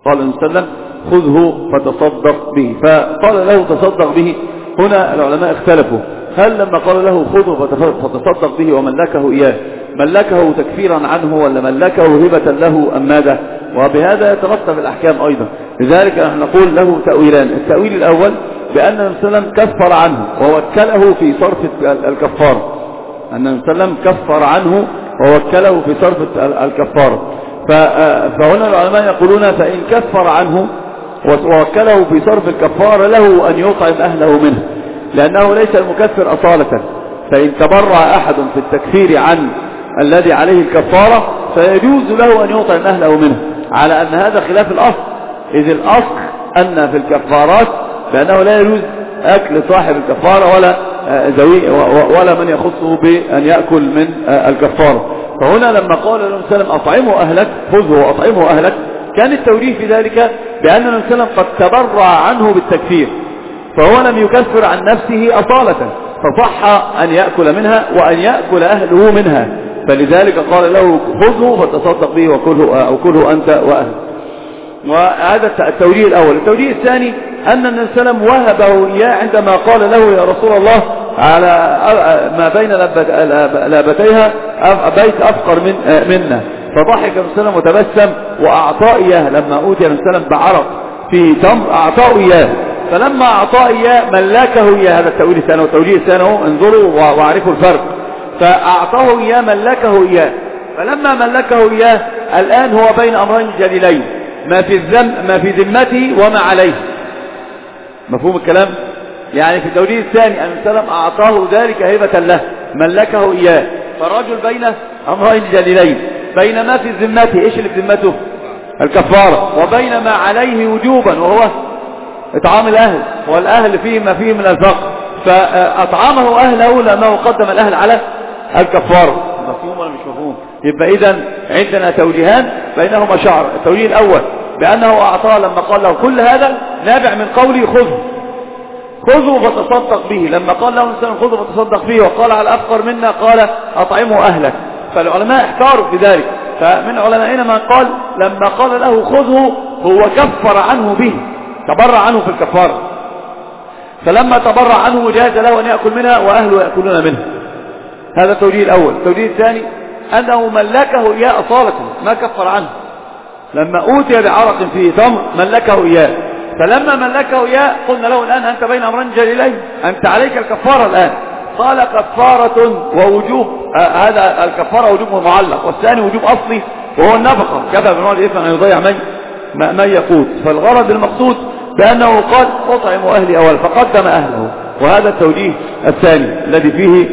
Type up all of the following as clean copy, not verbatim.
قال النبي صلى الله عليه وسلم خذه فتصدق به، فقال له تصدق به. هنا العلماء اختلفوا، هل لما قال له خذه فتصدق به وملكه إياه ملكه تكفيرا عنه ولا ملكه هبة له أم ماذا؟ وبهذا يترتب الأحكام أيضا. لذلك نحن نقول له تأويلان. التأويل الأول بأن النبي صلى الله عليه وسلم كفر عنه ووكله في صرف الكفارة، أن النبي صلى الله عليه وسلم كفر عنه ووكله في صرف الكفارة. فهنا العلماء يقولون فإن كفر عنه ووكله في صرف الكفارة له أن يطعم أهله منه، لأنه ليس المكفر أصالة. فإن تبرع أحد في التكفير عن الذي عليه الكفارة فيجوز له أن يطعم أهله منه، على أن هذا خلاف الأصل، إذ الأصل أن في الكفارات بأنه لا يجوز أكل صاحب الكفارة ولا من يخصه بأن يأكل من الكفارة. فهنا لما قال النبي صلى الله عليه وسلم أطعمه أهلك، خذه وأطعمه أهلك، كان التوجيه في ذلك بأن النبي صلى الله عليه وسلم قد تبرع عنه بالتكفير، فهو لم يكفر عن نفسه أصالة، فصح أن يأكل منها وأن يأكل أهله منها، فلذلك قال له خذه فتصدق به وكله أنت وأهلك. وهذا التوجيه الأول. التوجيه الثاني أن النبي صلى الله عليه وسلم وهبه إياه عندما قال له يا رسول الله على ما بين لابتيها بيت أفقر منا، فضحك النبي صلى الله عليه وسلم وتبسم وأعطاه إياه. لما أوتي النبي صلى الله عليه وسلم بعرق في تمر أعطاه إياه، فلما أعطاه إياه ملكه إياه. هذا التأويل الثاني. والتوجيه الثاني انظروا واعرفوا الفرق. فأعطاه إياه ملكه إياه، فلما ملكه إياه الآن هو بين أمرين جليلين، ما في ذمته وما عليه. مفهوم الكلام؟ يعني في التوجيه الثاني أن السلام أعطاه ذلك هبة له ملكه إياه، فالرجل بين أمرين جليلين، بين ما في ذمته، إيش اللي في ذمته؟ الكفارة، وبين ما عليه وجوبا وهو إطعام الأهل، والأهل فيه ما فيه من الفقر، فأطعمه أهله لأنه قدم الأهل على الكفارة. مفهوم ولا مش مفهوم؟ يبقى إذن عندنا توجيهان بينهما شعر. التوجيه الأول بأنه أعطاه لما قال له كل هذا نابع من قوله خذه فتصدق به. لما قال له الإنسان خذه فتصدق به وقال على أفقر منا قال أطعمه أهلك، فالعلماء احتاروا في ذلك. فمن علمائنا من قال لما قال له خذه هو كفر عنه به، تبرع عنه في الكفارة، فلما تبرع عنه جاز له أن يأكل منها وأهله يأكلون منها. هذا التوجيه الأول. التوجيه الثاني أنه ملكه إياه أصالة، ما كفر عنه. لما أوتي بعرق فيه تمر ملكه إياه، فلما ملكه إياه قلنا له الآن أنت بين أمرين جليلين، أنت عليك الكفارة الآن. قال كفارة ووجوب، هذا الكفارة وجوب معلق، والثاني وجوب أصلي وهو النفقة، كفى بنوع الإثم أن يضيع من يقوت. فالغرض المقصود بأنه قال أطعم أهلي أول فقدم أهله، وهذا التوجيه الثاني الذي فيه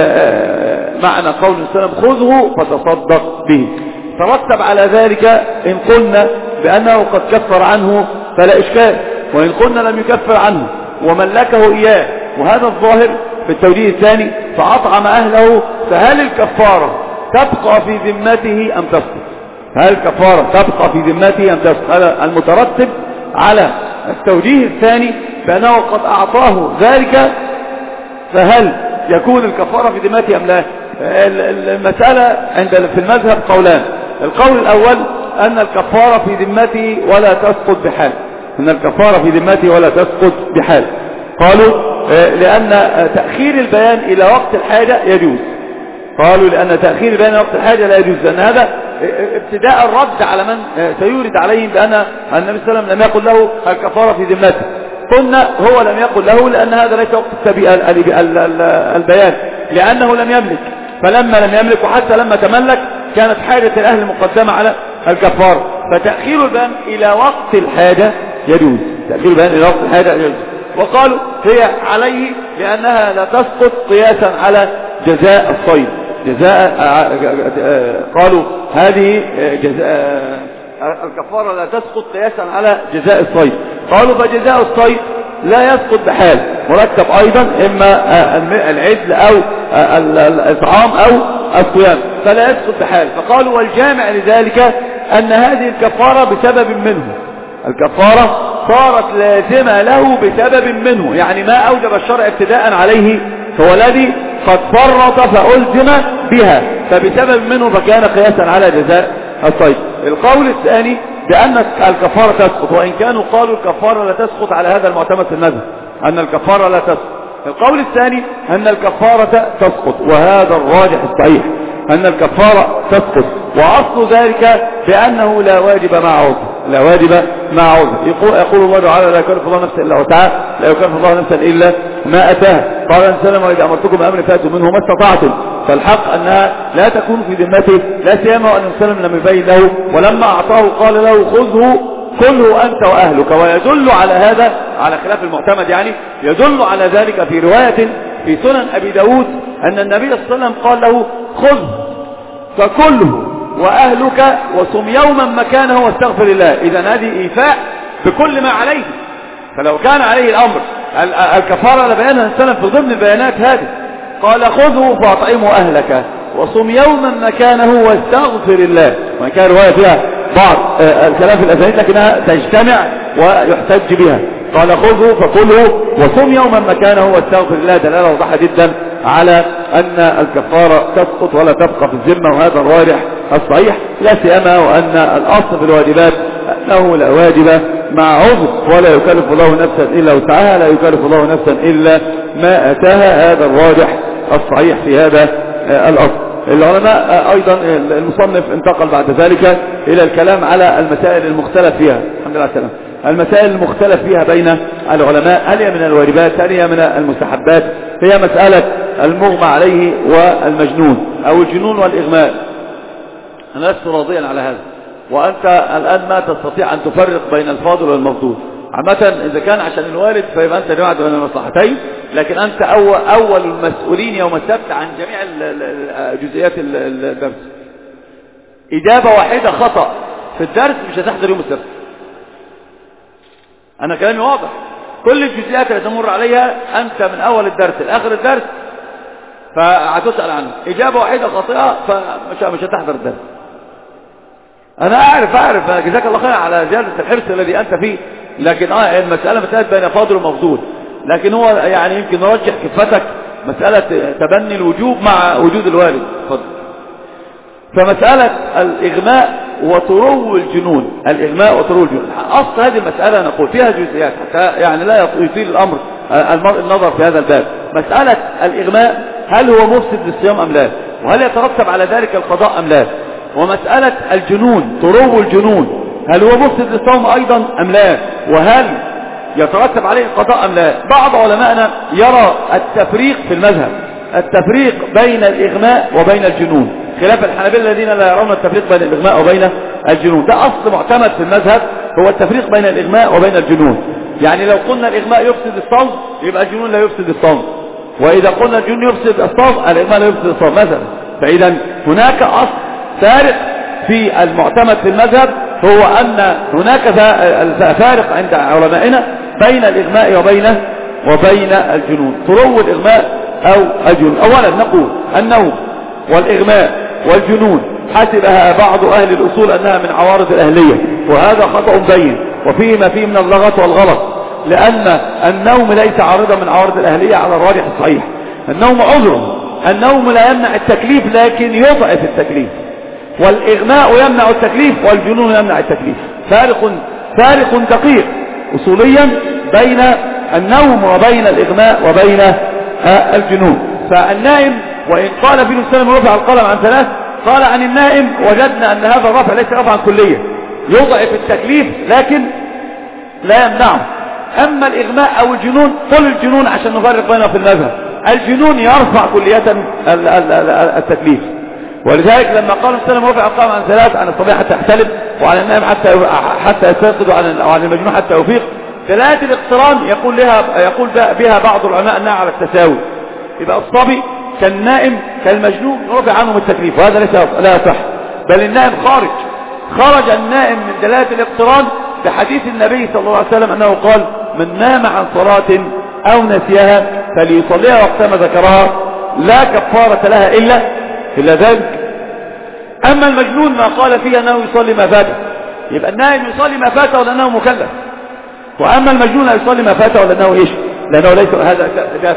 معنى قول السلام خذه فتصدق به. ترتب على ذلك إن قلنا بأنه قد كفر عنه فلا إشكال، وإن قلنا لم يكفر عنه وملكه إياه، وهذا الظاهر في التوجيه الثاني، فأطعم أهله، فهل الكفارة تبقى في ذمته أم تسقط؟ هل الكفارة تبقى في ذمته أم تسقط؟ هذا المترتب على التوجيه الثاني بأنه قد أعطاه ذلك، فهل يكون الكفارة في ذمته أم لا؟ المسألة في المذهب قولان. القول الأول أن الكفارة في ذمته ولا تسقط بحال، أن الكفارة في ذمته ولا تسقط بحال. قالوا لأن تأخير البيان إلى وقت الحاجة يجوز. قالوا لأن تأخير البيان إلى وقت الحاجة لا يجوز، لأن هذا ابتداء الرد على من سيورد عليهم بأن النبي صلى الله عليه وسلم لم يقل له الكفارة في ذمته. قلنا هو لم يقل له لأن هذا ليس وقت البيان، لأنه لم يملك، فلما لم يملك وحتى لما تملك كانت حاجة الأهل مقدمة على الكفارة، فتأخير البيان إلى وقت الحاجة يجوز، تأخير البيان إلى وقت الحاجة يجوز. وقالوا هي عليه لأنها لا تسقط قياسا على جزاء الصيد، قالوا هذه الكفارة لا تسقط قياسا على جزاء الصيد. قالوا فجزاء الصيد لا يسقط بحال، مرتب أيضا إما العدل أو الإطعام أو الصيام، فلا يسقط بحال. فقالوا والجامع لذلك أن هذه الكفارة بسبب منه، الكفارة صارت لازمة له بسبب منه، يعني ما أوجب الشرع ابتداء عليه هو الذي قد فرط فألزم بها، فبسبب منه فكان قياسا على جزاء الصيد. القول الثاني بأن الكفارة تسقط، وإن كانوا قالوا الكفارة لا تسقط على هذا المعتمد في المذهب، أن الكفارة لا تسقط. القول الثاني أن الكفارة تسقط، وهذا الراجح الصحيح أن الكفارة تسقط، وأصل ذلك بأنه لا واجب مع عذر، لا واجب مع عذر. يقول الله تعالى لا يكلف الله نفسا إلا وسعها، لا يكلف الله نفسا إلا ما أتاها. قال النبي صلى الله عليه وسلم وإذا أمرتكم بأمر فأتوا منه ما استطعتم، فالحق أنها لا تكون في ذمته، لا سيما وأن النبي صلى الله عليه وسلم لم يبين له، ولما أعطاه قال له خذه كله أنت وأهلك. ويدل على هذا، على خلاف المعتمد يعني، يدل على ذلك في رواية في سنن أبي داود أن النبي صلى الله عليه وسلم قال له خذ فكله وأهلك وصم يوما مكانه واستغفر الله. إذا هذه إيفاء بكل ما عليه، فلو كان عليه الأمر الكفارة لبيانها السلام في ضمن البيانات هذه. قال خذه فأطعمه أهلك وصم يوما مكانه واستغفر الله. وإن كان رواية فيها بعض الكلام في الأسانيد لكنها تجتمع ويحتج بها. قال خذه فكله وصم يوما مكانه واستغفر الله، دلالة واضحة جدا على أن الكفارة تسقط ولا تبقى في الذمة، وهذا الراجح الصحيح، لا سيما وأن الأصل في الواجبات أنه لا واجب مع عذر، ولا يكلف الله نفسا إلا وسعها، لا يكلف الله نفسا إلا ما أتاها. هذا الراجح الصحيح في هذا الأصل. العلماء أيضا المصنف انتقل بعد ذلك إلى الكلام على المسائل المختلف فيها، الحمد لله السلام، المسائل المختلف فيها بين العلماء، هل هي من الواجبات، هل هي من المستحبات. هي مسألة المغمى عليه والمجنون أو الجنون والإغماء. أنا لست راضيا على هذا، وأنت الآن ما تستطيع أن تفرق بين الفاضل والمفضول. عامة إذا كان عشان الوالد فيبقى أنت جمعت بين المصلحتين، لكن أنت أول المسؤولين يوم السبت عن جميع جزئيات الدرس. إجابة واحدة خطأ في الدرس مش هتحضر يوم السبت. أنا كلامي واضح، كل الجزئيات اللي تمر عليها أنت من أول الدرس لآخر الدرس فهتسأل عنه. إجابة واحدة خاطئة فمش هتحضر الدرس. أنا أعرف جزاك الله خير على زيادة الحرص الذي أنت فيه، لكن المسألة مسألة بين فاضل ومفضول، لكن هو يعني يمكن نرجح كفتك مسألة تبني الوجوب مع وجود الوالد. فضل. فمسألة الإغماء وطرو الجنون، الإغماء وطرو الجنون، أصل هذه المسألة نقول فيها جزئيات حتى يعني لا يطيل الأمر النظر في هذا الباب. مسألة الإغماء هل هو مفسد للصيام أم لا، وهل يترتب على ذلك القضاء أم لا. ومسألة الجنون، طرو الجنون، هل هو مفسد للصوم أيضا أم لا، وهل يترتب عليه القضاء أم لا. بعض علمائنا يرى التفريق في المذهب، التفريق بين الإغماء وبين الجنون، خلاف الحنابلة الذين لا يرون التفريق بين الإغماء وبين الجنون. ده أصل معتمد في المذهب، هو التفريق بين الإغماء وبين الجنون. يعني لو قلنا الإغماء يفسد الصوم يبقى الجنون لا يفسد الصوم، وإذا قلنا الجنون يفسد الصوم الإغماء لا يفسد الصوم مثلا. فإذا هناك أصل فارق في المعتمد في المذهب، هو أن هناك فارق عند علمائنا بين الإغماء وبين الجنون، طرو الإغماء أو الجنون. أولا نقول النوم والإغماء والجنون حسبها بعض أهل الأصول أنها من عوارض الأهلية، وهذا خطأ بين وفيه ما فيه من اللغط والغلط، لأن النوم ليس عارضا من عوارض الأهلية على الراجح الصحيح. النوم عذر، النوم لا يمنع التكليف لكن يضعف التكليف، والإغماء يمنع التكليف والجنون يمنع التكليف. فارق دقيق أصوليا بين النوم وبين الإغماء وبين الجنون. فالنائم وإن قال في السلام رفع القلم عن 3، قال عن النائم وجدنا أن هذا الرفع ليس رفعا كليا، يضعف التكليف لكن لا يمنعه. أما الإغماء أو الجنون، قل الجنون عشان نفرق بينه في المذهب، الجنون يرفع كلية التكليف. ولذلك لما قال السلام رفع القلم عن 3، عن الصبي حتى يحتلم، وعن النائم حتى يستيقظ، وعن المجنون حتى يفيق. ثلاثة الاقتران يقول بها بعض العلماء أنها على التساوي، يبقى الصبي كالنائم كالمجنون رفع عنهم التكليف، وهذا لا يصح، بل النائم خرج النائم من دلالة الاقتران بحديث النبي صلى الله عليه وسلم أنه قال من نام عن صلاة أو نسيها فليصليها وقتما ذكرها لا كفارة لها إلا ذلك. أما المجنون ما قال فيه أنه يصلي ما فاته، يبقى النائم يصلي ما فاته لأنه مكلف، وأما المجنون يصلي ما فاته لأنه إيش؟ لأنه ليس. هذا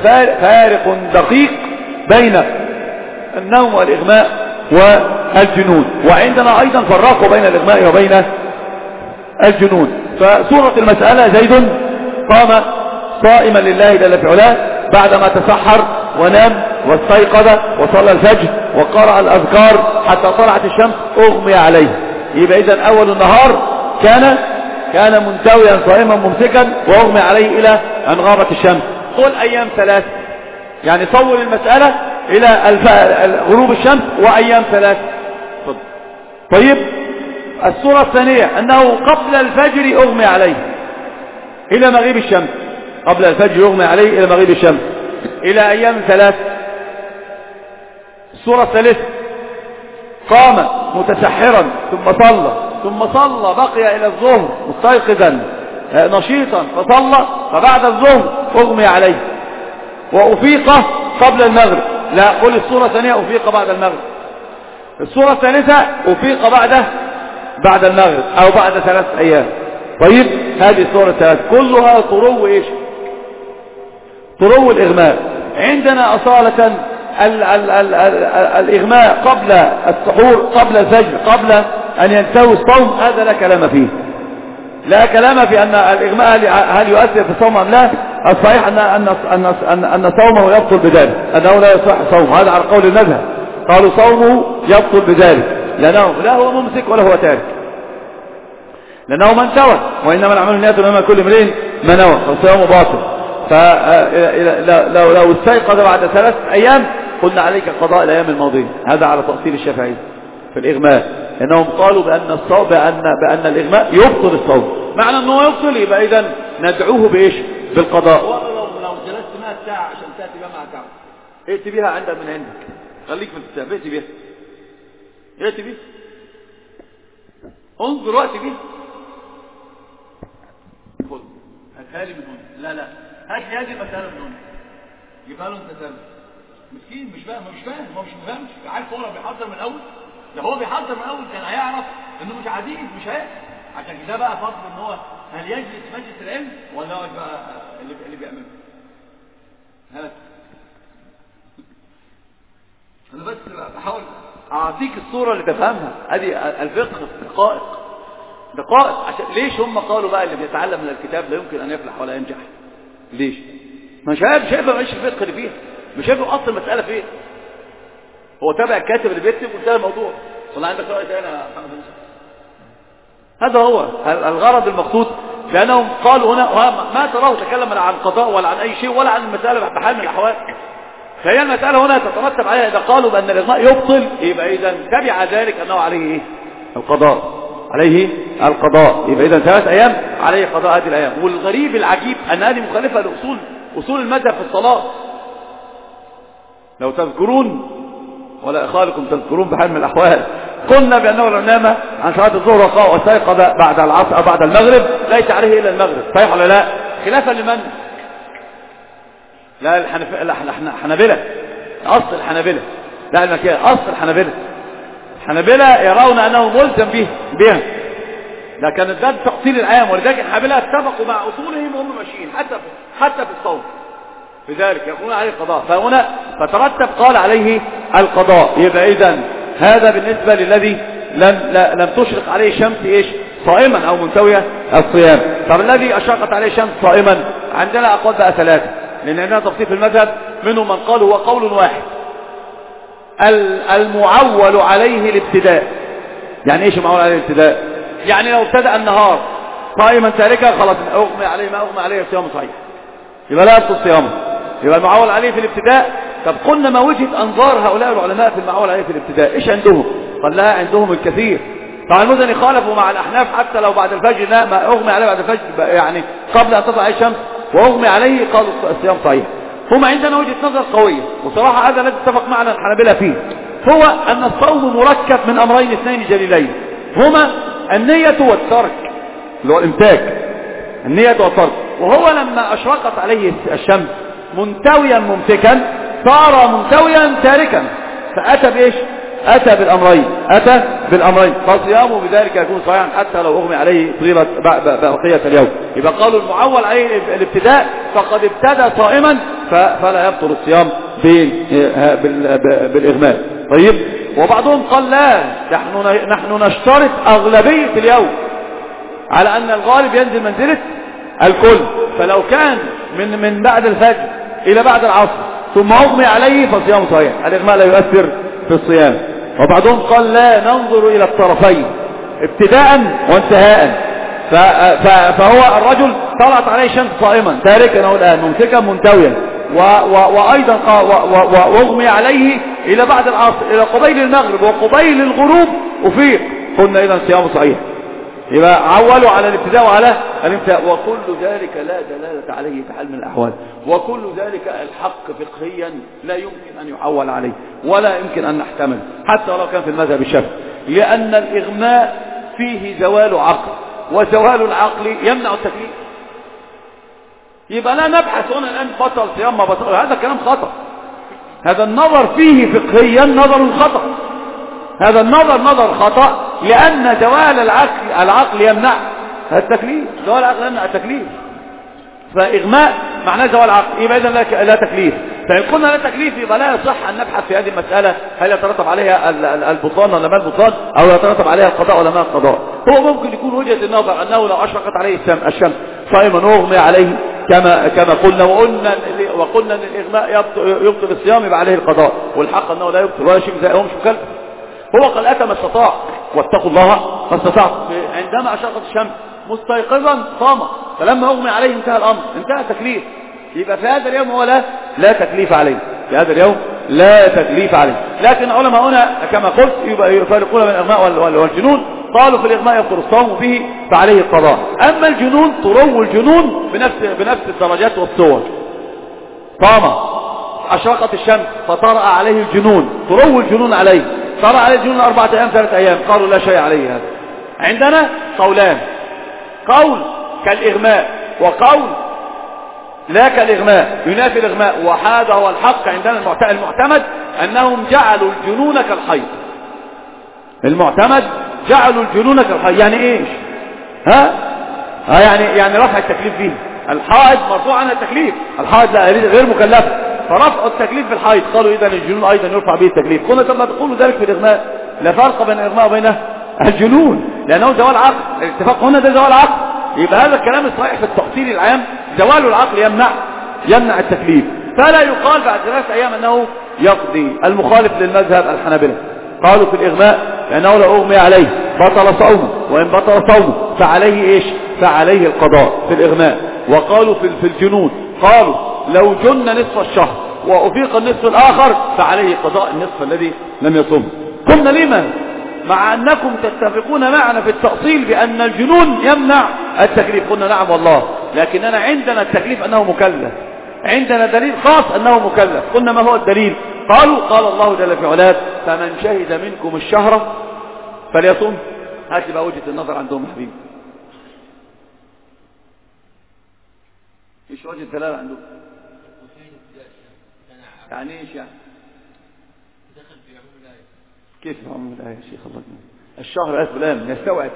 فارق دقيق بين النوم والإغماء والجنون. وعندنا أيضا فرقوا بين الإغماء الجنون. فصورة المسألة: زيد قام صائما لله جل في علاه بعدما تسحر ونام واستيقظ وصلى الفجر وقرأ الأذكار حتى طلعت الشمس أغمي عليه. يبقى إذن أول النهار كان منتويا صائما ممسكا وأغمي عليه إلى أن غابت الشمس. قل أيام 3، يعني صور المسألة إلى غروب الشمس وأيام 3. طيب الصورة الثانية أنه قبل الفجر أغمي عليه إلى مغيب الشمس، قبل الفجر يغمي عليه إلى مغيب الشمس إلى أيام 3. الصورة الثالثة: قام متسحرا ثم صلى بقي إلى الظهر مستيقظا نشيطا فصلى، فبعد الظهر أغمي عليه وأفيق قبل المغرب. لا، قل الصورة الثانية أفيق بعد المغرب. الصورة الثالثة أفيق بعد المغرب أو بعد 3 أيام. طيب هذه الصورة الثلاث كلها طرو إيش؟ طرو الإغماء. عندنا أصالة الإغماء قبل السحور، قبل الفجر، قبل أن ينتهي الصوم، هذا لا كلام فيه، لا كلام في أن الإغماء هل يؤثر في الصوم أم لا. الصحيح أن صومه يبطل بذلك، أنه لا يصح صومه، هذا على قول المذهب، قالوا صومه يبطل بذلك لأنه لا هو ممسك ولا هو تارك، لأنه من توى، وإنما الأعمال بالنيات وإنما كل امرئ ما نوى، فصيامه باطل. فلو استيقظ بعد 3 أيام قلنا عليك قضاء الأيام الماضية. هذا على تأصيل الشافعي في الإغماء، لأنهم قالوا بأن الصوم بأن الإغماء يبطل الصوم. معنى أنه يبطل يبقى إذن ندعوه بإيش؟ بالقضاء. لو جلست 100 ساعة عشان تأتي بها مع تعب، ائت بها عندك من عندك، خليك في الكتاب، ائت بها، ائت بها، انظر وقت بها، خذ هاتها لي من هنا، لا هات لي هذه المسألة من هنا، يبقى له انت سامع مسكين مش فاهم، هو مش مفهمش، عارف هو لو بيحضر من الاول، ده هو بيحضر من الاول كان هيعرف انه مش عديد، مش هيعرف. عشان كده بقى فضل ان هو هل يجلس مجلس العلم ولا هو بقى اللي بيعمله. هات انا بس بحاول اعطيك الصورة اللي تفهمها. ادي الفقه دقائق. عشان ليش هم قالوا بقى اللي بيتعلم من الكتاب لا يمكن ان يفلح ولا ينجح؟ ليش؟ مش شايف ايش الفقه اللي فيها، مش شايف اصل المسألة فين. هو تابع الكاتب اللي بيكتب وانتهى الموضوع. والله عندك رأي تاني يا محمد انسى. هذا هو الغرض المقصود، لأنهم قالوا هنا ما تراه تكلم عن قضاء ولا عن أي شيء ولا عن المسألة بحال من الأحوال. فهي المسألة هنا تترتب عليها إذا قالوا بأن الإغماء يبطل، يبقى إذا تبع ذلك أنه عليه إيه؟ القضاء. يبقى إذا 3 أيام عليه قضاء هذه الأيام. والغريب العجيب أن هذه مخالفة لأصول المذهب في الصلاة. لو تذكرون ولا إخوانكم تذكرون بحال من الأحوال، قلنا بأنه لو نام عن صلاة الظهر واستيقظ بعد العصر أو بعد المغرب ليس عليه إلا المغرب، صحيح ولا لا؟ خلافا لمن؟ لا الحنابلة، أصل الحنابلة، لا المكية أصل الحنابلة يرون أنه ملزم بها، لكن ده تقصير العام. ولذلك الحنابلة اتفقوا مع أصولهم وهم ماشيين حتى في الصوم، لذلك يكون عليه القضاء. فهنا فترتب قال عليه القضاء. يبقى إذن هذا بالنسبة للذي لم تشرق عليه الشمس إيش؟ صائما أو منتوية الصيام. طب الذي أشرقت عليه الشمس صائما، عندنا أقوال بقى 3، لأن عندنا تفصيل في المذهب. منهم من قال هو قول واحد، المعول عليه الابتداء. يعني إيش المعول عليه الابتداء؟ يعني لو ابتدأ النهار صائما تاركا خلاص أغمي عليه ما أغمي عليه الصيام صحيح، يبقى لا يبطل صيامه، يبقى المعول عليه في الابتداء. طب قلنا ما وجهة أنظار هؤلاء العلماء في المعول عليه في الابتداء؟ إيش عندهم؟ قال لا عندهم الكثير. طبعا المزني خالفوا مع الأحناف حتى لو بعد الفجر، لا ما أغمي عليه بعد الفجر يعني قبل أن تطلع الشمس وأغمي عليه قالوا الصيام صحيح. هم عندنا وجهة نظر قوية، وصراحة هذا الذي اتفق معنا الحنابلة فيه، هو أن الصوم مركب من أمرين 2 جليلين، هما النية والترك، اللي هو الامساك، النية والترك. وهو لما أشرقت عليه الشمس منتويا ممسكا صار منتويا تاركا، فأتى بإيش؟ أتى بالأمرين، فصيامه بذلك يكون صحيحا حتى لو أغمي عليه طيلة بقية اليوم. يبقى قالوا المعول عليه الابتداء فقد ابتدى صائما فلا يبطل الصيام بالإغماء. طيب، وبعضهم قال لا، نحن نشترط أغلبية اليوم، على أن الغالب ينزل منزلة الكل. فلو كان من بعد الفجر إلى بعد العصر ثم أغمي عليه فصيام صحيح، الإغماء لا يؤثر في الصيام. وبعضهم قال لا ننظر إلى الطرفين ابتداء وانتهاء، فهو الرجل طلعت عليه شمس صائما تاركا أو الآن ممسكا منتويا، وأيضا واغمي عليه إلى بعد العصر إلى قبيل المغرب وقبيل الغروب أفيق، قلنا إذا صيام صحيح. يبقى عولوا على الابتداء وعلى الانتهاء، وكل ذلك لا دلالة عليه في حال من الأحوال، وكل ذلك الحق فقهيا لا يمكن أن يعول عليه ولا يمكن أن نحتمل حتى لو كان في المذهب الشافعي، لأن الإغماء فيه زوال عقل، وزوال العقل يمنع التكليف. يبقى لا نبحث هنا الآن بطل صيام ما بطل، هذا كلام خطأ. هذا النظر فيه فقهيا نظر خطأ، هذا النظر نظر خطأ، لأن زوال العقل يمنع التكليف، زوال العقل يمنع التكليف. فإغماء معناه زوال العقل، يبقى إذن لا تكليف. فإن قلنا لا تكليف يبقى لا يصح أن نبحث في هذه المسألة هل يترتب عليها البطلان ولا ما البطلان، أو يترتب عليها القضاء ولا ما القضاء. هو ممكن يكون وجهة النظر أنه لو أشرقت عليه الشمس صائما أغمي عليه كما قلنا، وقلنا أن الإغماء يبطل الصيام يبقى عليه القضاء، والحق أنه لا يبطل ولا شيء زي هو مش مكلف. هو قال أتى ما استطاع واتقوا الله ما استطاع، عندما أشرقت الشمس مستيقظا صام، فلما أغمي عليه انتهى الأمر، انتهى التكليف. يبقى في هذا اليوم هو لا تكليف عليه، في هذا اليوم لا تكليف عليه. لكن علماؤنا كما قلت يفرقون بين الإغماء والجنون، قالوا في الإغماء يفطر الصوم به فعليه القضاء. أما الجنون ترو الجنون بنفس الدرجات والصور. صام أشرقت الشمس فطرأ عليه الجنون، ترو الجنون عليه، طرأ عليه الجنون 4 أيام 3 أيام، قالوا لا شيء عليه. هذا عندنا قولان، قول كالإغماء وقول لا كالإغماء ينافي الإغماء، وهذا هو الحق عندنا المعتمد أنهم جعلوا الجنون كالحيض. المعتمد جعلوا الجنون كالحيض. يعني ايش؟ يعني رفع التكليف به. الحائض مرفوع عنها التكليف، الحائض لا غير مكلفة، فرفع التكليف في الحائض. قالوا إذا الجنون أيضا يرفع به التكليف. قلنا لما تقولوا ذلك في الإغماء لا فرق بين الإغماء وبين الجنون، لأنه زوال عقل. الاتفاق هنا ده زوال عقل. يبقى هذا الكلام الصحيح في التفصيل العام زوال العقل يمنع التكليف. فلا يقال بعد 3 أيام أنه يقضي، المخالف للمذهب الحنابلة. قالوا في الإغماء لأنه لو أغمي عليه بطل صومه، وإن بطل صومه فعليه إيش؟ فعليه القضاء في الإغماء. وقالوا في الجنون، قالوا لو جن نصف الشهر وأفيق النصف الآخر فعليه قضاء النصف الذي لم يصوم. قلنا لما؟ مع أنكم تتفقون معنا في التأصيل بأن الجنون يمنع التكليف. قلنا نعم والله، لكننا عندنا التكليف أنه مكلف، عندنا دليل خاص أنه مكلف. قلنا ما هو الدليل؟ قالوا قال الله جل في علاه فمن شهد منكم الشهر فليصوم. هات بقى وجهة النظر عندهم يا حبيبي، ايش وجه الدلالة عندهم؟ يعني ايش يعني؟ دخل في عموم الآية. كيف في عموم الآية يا شيخ؟ الله يجزاك. الشهر ألف لام يستوعب.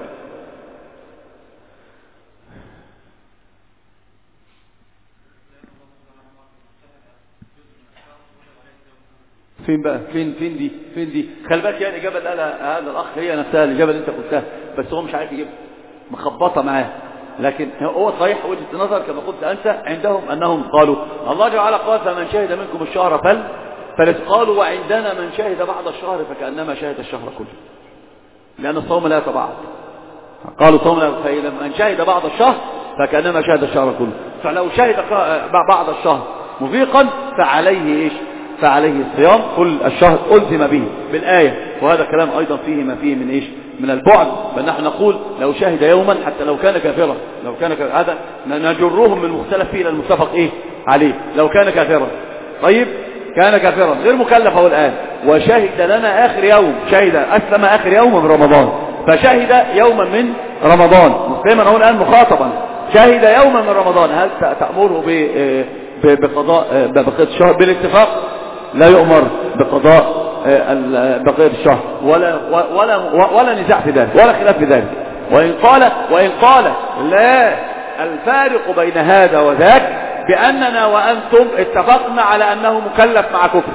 فين بقى؟ فين دي؟ خلي بالك يعني الإجابة اللي قالها هذا الأخ هي نفسها الإجابة اللي أنت قلتها، بس هو مش عارف يجيبها، مخبطة معاه. لكن هو صحيح وجهة النظر كما قلت أنت عندهم أنهم قالوا الله جل وعلا قال فمن شهد منكم الشهر قالوا وعندنا من شهد بعض الشهر فكأنما شهد الشهر كله، لأن الصوم لا يتبعض. قالوا صوم من شهد بعض الشهر فكأنما شهد الشهر كله. فلو شهد بعض الشهر مفيقا فعليه إيش؟ فعليه الصيام كل الشهر ألزم به بالآية. وهذا كلام أيضا فيه ما فيه من إيش؟ من البعد. فنحن نقول لو شهد يوما حتى لو كان كافرا، هذا نجرهم من المختلف فيه إلى المتفق إيه عليه. لو كان كافرا، طيب كان كافرا غير مكلف هو الآن، وشهد لنا آخر يوم، شهد أسلم آخر يوم من رمضان، فشهد يوما من رمضان مسلما هو الآن مخاطبا، شهد يوما من رمضان، هل تأمره بقضاء بقية الشهر؟ بالاتفاق لا يؤمر بقضاء بقية الشهر ولا نزاع في ذلك ولا خلاف في ذلك. وإن قال لا، الفارق بين هذا وذاك بأننا وأنتم اتفقنا على أنه مكلف مع كفر.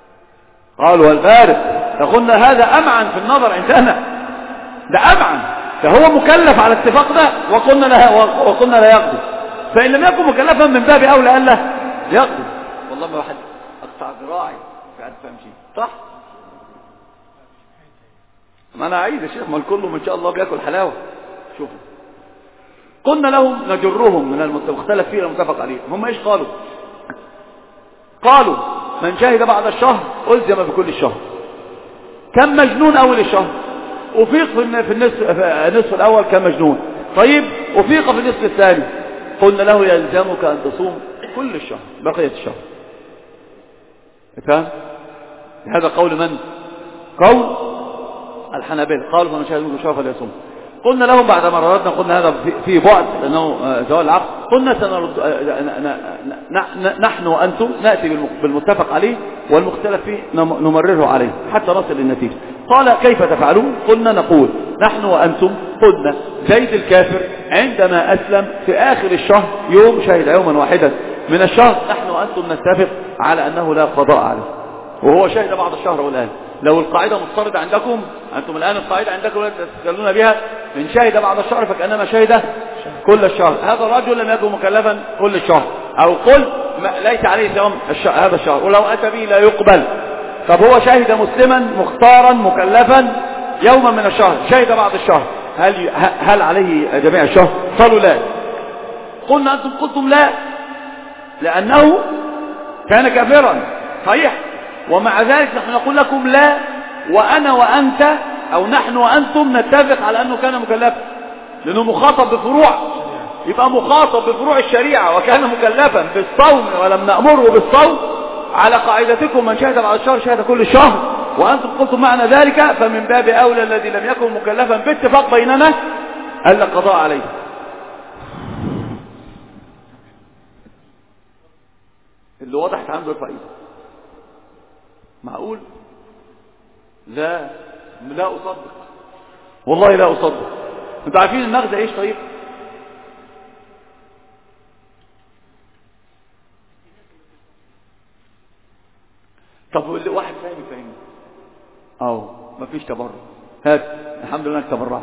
قالوا الفارق، فقلنا هذا أمعن في النظر عندنا، ده أمعن فهو مكلف على اتفاق ده، وقلنا لا يقضي. فإن لم يكن مكلفا من باب أولى ألا يقضي. والله ما واحد أقطع ذراعي في عدد فهم شيء صح؟ ما أنا عايز يا شيخ، ما الكل من شاء الله بيأكل حلاوة. شوفوا، قلنا لهم نجرهم من المختلف فيه المتفق عليه. هم ايش قالوا من شهد بعد الشهر ألزم بكل الشهر. كم مجنون أول الشهر، أفيق في النصف الأول كمجنون. طيب أفيق في النصف الثاني، قلنا له يلزمك أن تصوم كل الشهر بقية الشهر. فهم؟ هذا قول من؟ قول الحنابلة. قالوا فمن شهد بعد الشهر فليصوم. قلنا لهم بعد ما ردنا، قلنا هذا في بعد لأنه زوال العقل. قلنا نحن وأنتم نأتي بالمتفق عليه والمختلف فيه نمرره عليه حتى نصل للنتيجة. قال كيف تفعلون؟ قلنا نقول نحن وأنتم. قلنا زيد الكافر عندما أسلم في آخر الشهر يوم شهد يوما واحدا من الشهر، نحن وأنتم نتفق على أنه لا قضاء عليه، وهو شهد بعض الشهر. والآن لو القاعدة مضطردة عندكم أنتم الآن، القاعدة عندكم لا تستدلون بها، من شهد بعض الشهر فكأنما شهد كل الشهر. هذا الرجل لم يكن مكلفا كل الشهر، أو قل ليس عليه صيام هذا الشهر، ولو أتى به لا يقبل. طب هو شهد مسلما مختارا مكلفا يوما من الشهر، شهد بعض الشهر، هل عليه جميع الشهر؟ قالوا لا. قلنا أنتم قلتم لا لأنه كان كافرا صحيح، ومع ذلك نحن نقول لكم لا، وأنا وأنت أو نحن وأنتم نتفق على أنه كان مكلفا، لأنه مخاطب بفروع، يبقى مخاطب بفروع الشريعة وكان مكلفا بالصوم ولم نأمره بالصوم. على قاعدتكم من شهد بعد الشهر شهد كل الشهر، وأنتم قلتم معنى ذلك، فمن باب أولى الذي لم يكن مكلفا باتفاق بيننا ألا قضاء عليه. اللي وضحت عنده الفائدة. معقول؟ لا أصدق، والله لا أصدق. انتوا عارفين المغزى ايش؟ طيب واحد فاهم او مفيش تبرع، هات الحمد لله انك تبرعت.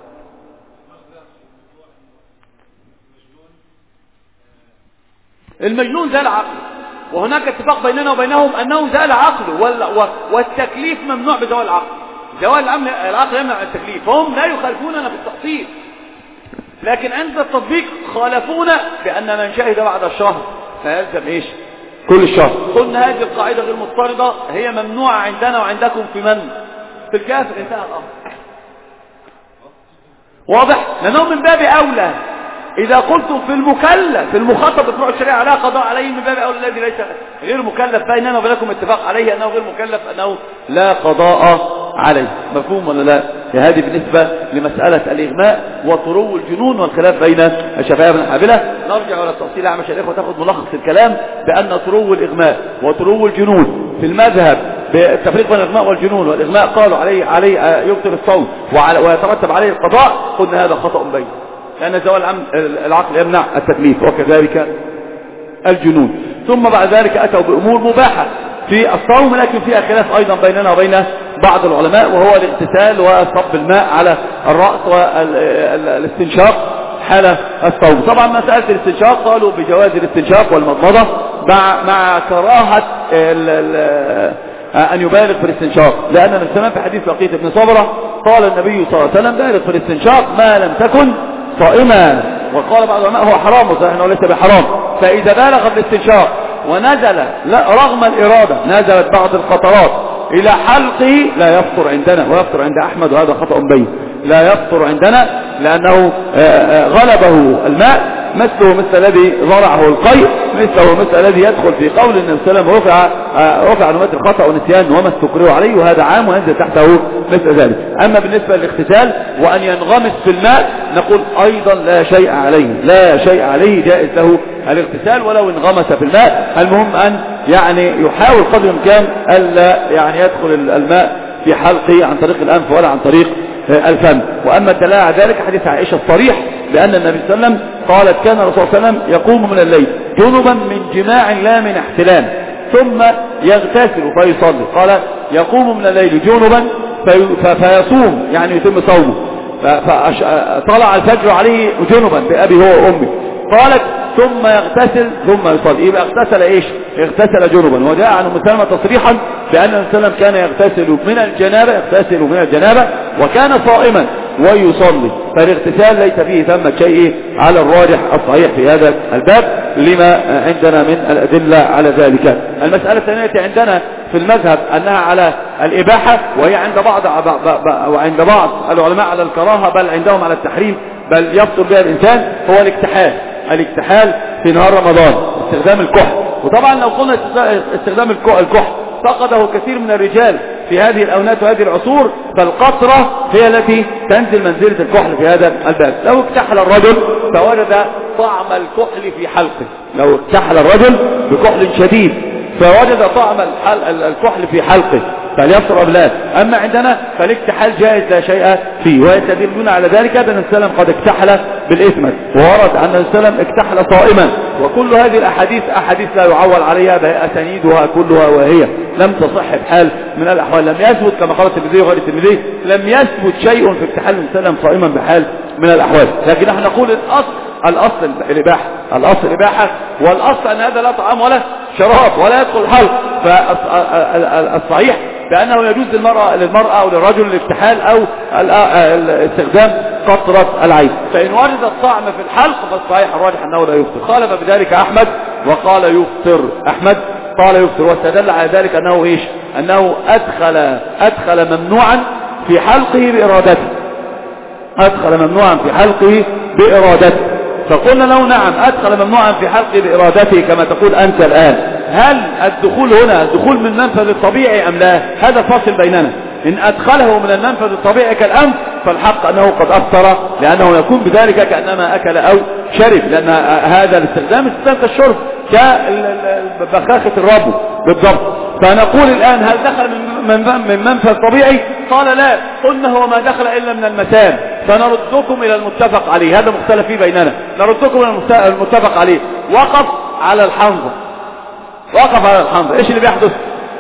المجنون زال عقله، وهناك اتفاق بيننا وبينهم أنه زال عقله، والتكليف ممنوع بزوال العقل. زوال العقل يمنع التكليف، فهم لا يخالفوننا في التقصير، لكن عند التطبيق خالفونا بأن من شهد بعد الشهر فيلزم ايش؟ كل الشهر. قلنا هذه القاعدة غير مضطردة، هي ممنوعة عندنا وعندكم في من؟ في الكافر. انتهى الأمر. واضح؟ لأنه من باب أولى إذا قلتم في المكلف في المخاطب بفروع الشريعة لا قضاء عليه، من باب أولى الذي ليس غير مكلف بيننا وبينكم اتفاق عليه أنه غير مكلف أنه لا قضاء عليه. مفهوم ولا لا؟ هذه بالنسبة لمسألة الإغماء وطرو الجنون والخلاف بين الشافعية والحنابلة. نرجع إلى التفصيل أعمل شيخ وتأخذ ملخص الكلام بأن طرو الإغماء وطرو الجنون في المذهب بالتفريق بين الإغماء والجنون، والإغماء قالوا عليه يبطل الصوم ويترتب عليه القضاء. قلنا هذا خطأ بين، لأن زوال العقل يمنع التكليف، وكذلك الجنون. ثم بعد ذلك أتوا بأمور مباحة في الصوم، لكن فيها خلاف أيضا بيننا وبين بعض العلماء، وهو الاغتسال وصب الماء على الرأس والاستنشاق حال الصوم. طبعا مسألة الاستنشاق قالوا بجواز الاستنشاق والمضمضة مع كراهة أن يبالغ في الاستنشاق، لأن الإسلام في حديث لقيط بن صبرة قال النبي صلى الله عليه وسلم بالغ في الاستنشاق ما لم تكن صائما، وقال بعض العلماء هو حرام، وصحيح انه ليس بحرام. فإذا بالغ في الاستنشاق ونزل رغم الإرادة نزلت بعض القطرات إلى حلقه لا يفطر عندنا، ويفطر عند أحمد، وهذا خطأ بين. لا يفطر عندنا لأنه غلبه الماء، مثله مثل الذي ضرعه القيء، مثله مثل الذي يدخل في قول النبي صلى الله عليه وسلم رفع عن أمة الخطأ والنسيان وما استكرهوا عليه، وهذا عام وينزل تحته مثل ذلك. أما بالنسبة للاغتسال وأن ينغمس في الماء نقول أيضا لا شيء عليه، جائز له الاغتسال ولو انغمس في الماء. المهم أن يحاول قدر الإمكان ألا يدخل الماء في حلقه عن طريق الأنف ولا عن طريق الفم. وأما الدلالة على ذلك حديث عائشة الصريح بأن النبي صلى الله عليه وسلم قالت كان الرسول صلى الله عليه وسلم يقوم من الليل جنبا من جماع لا من احتلام ثم يغتسل فيصلي. قال يقوم من الليل جنبا فيصوم، يعني يتم صومه، فطلع الفجر عليه جنبا بأبي هو وأمي. قالت ثم يغتسل ثم يصلي. يبقى اغتسل ايش؟ اغتسل جنبا. وجاء عن ام سلمة تصريحا بأن النبي صلى الله عليه وسلم كان يغتسل من الجنابة وكان صائما ويصلي. فالاغتسال ليس فيه ثمة شيء على الراجح الصحيح في هذا الباب لما عندنا من الأدلة على ذلك. المسألة الثانية عندنا في المذهب أنها على الإباحة، وهي عند بعض العلماء على الكراهة، بل عندهم على التحريم، بل يفطر بها الإنسان، هو الاكتحال في نهار رمضان، استخدام الكحل. وطبعا لو قلنا استخدام الكحل فقده كثير من الرجال في هذه الأونات وهذه العصور، فالقطرة هي التي تنزل منزلة الكحل في هذا الباب. لو اكتحل الرجل فوجد طعم الكحل في حلقه، لو اكتحل الرجل بكحل شديد فوجد طعم الكحل في حلقه فليفطر بالله. أما عندنا فالاكتحال جائز لا شيء فيه، ويستدلون على ذلك بأن النبي صلى الله عليه وسلم قد اكتحل بالإثمة، وورد أن النبي صلى الله عليه وسلم اكتحل صائما. وكل هذه الأحاديث أحاديث لا يعول عليها، بأسانيدها كلها وهي لم تصح بحال من الأحوال. لم يثبت كما قال الترمذي وغير الترمذي، لم يثبت شيء في اكتحال النبي صلى الله عليه وسلم صائما بحال من الأحوال. لكن نحن نقول الأصل الإباحة، والأصل أن هذا لا طعام ولا شراب ولا يدخل الحلق. فالصحيح بأنه يجوز للمرأة أو للرجل الاكتحال أو استخدام قطرة العين. فإن وجد الطعم في الحلق فالصحيح الراجح أنه لا يفطر. خالف بذلك أحمد وقال يفطر. أحمد قال يفطر، واستدل على ذلك أنه إيش؟ أنه أدخل ممنوعا في حلقه بإرادته، أدخل ممنوعا في حلقه بإرادته. فقلنا له نعم، أدخل ممنوعا في حلقه بإرادته كما تقول أنت الآن. هل الدخول هنا دخول من المنفذ الطبيعي أم لا؟ هذا الفاصل بيننا. إن أدخله من المنفذ الطبيعي كالأنف فالحق أنه قد أفطر، لأنه يكون بذلك كأنما أكل أو شرب، لأن هذا الاستخدام كالشرب كبخاخة الربو بالضبط. فنقول الآن هل دخل من منفذ طبيعي؟ قال لا. قلنا هو ما دخل إلا من المسام، فنردكم إلى المتفق عليه. هذا مختلف فيه بيننا، نردكم إلى المتفق عليه. وقف على الحنظر، إيش اللي بيحدث؟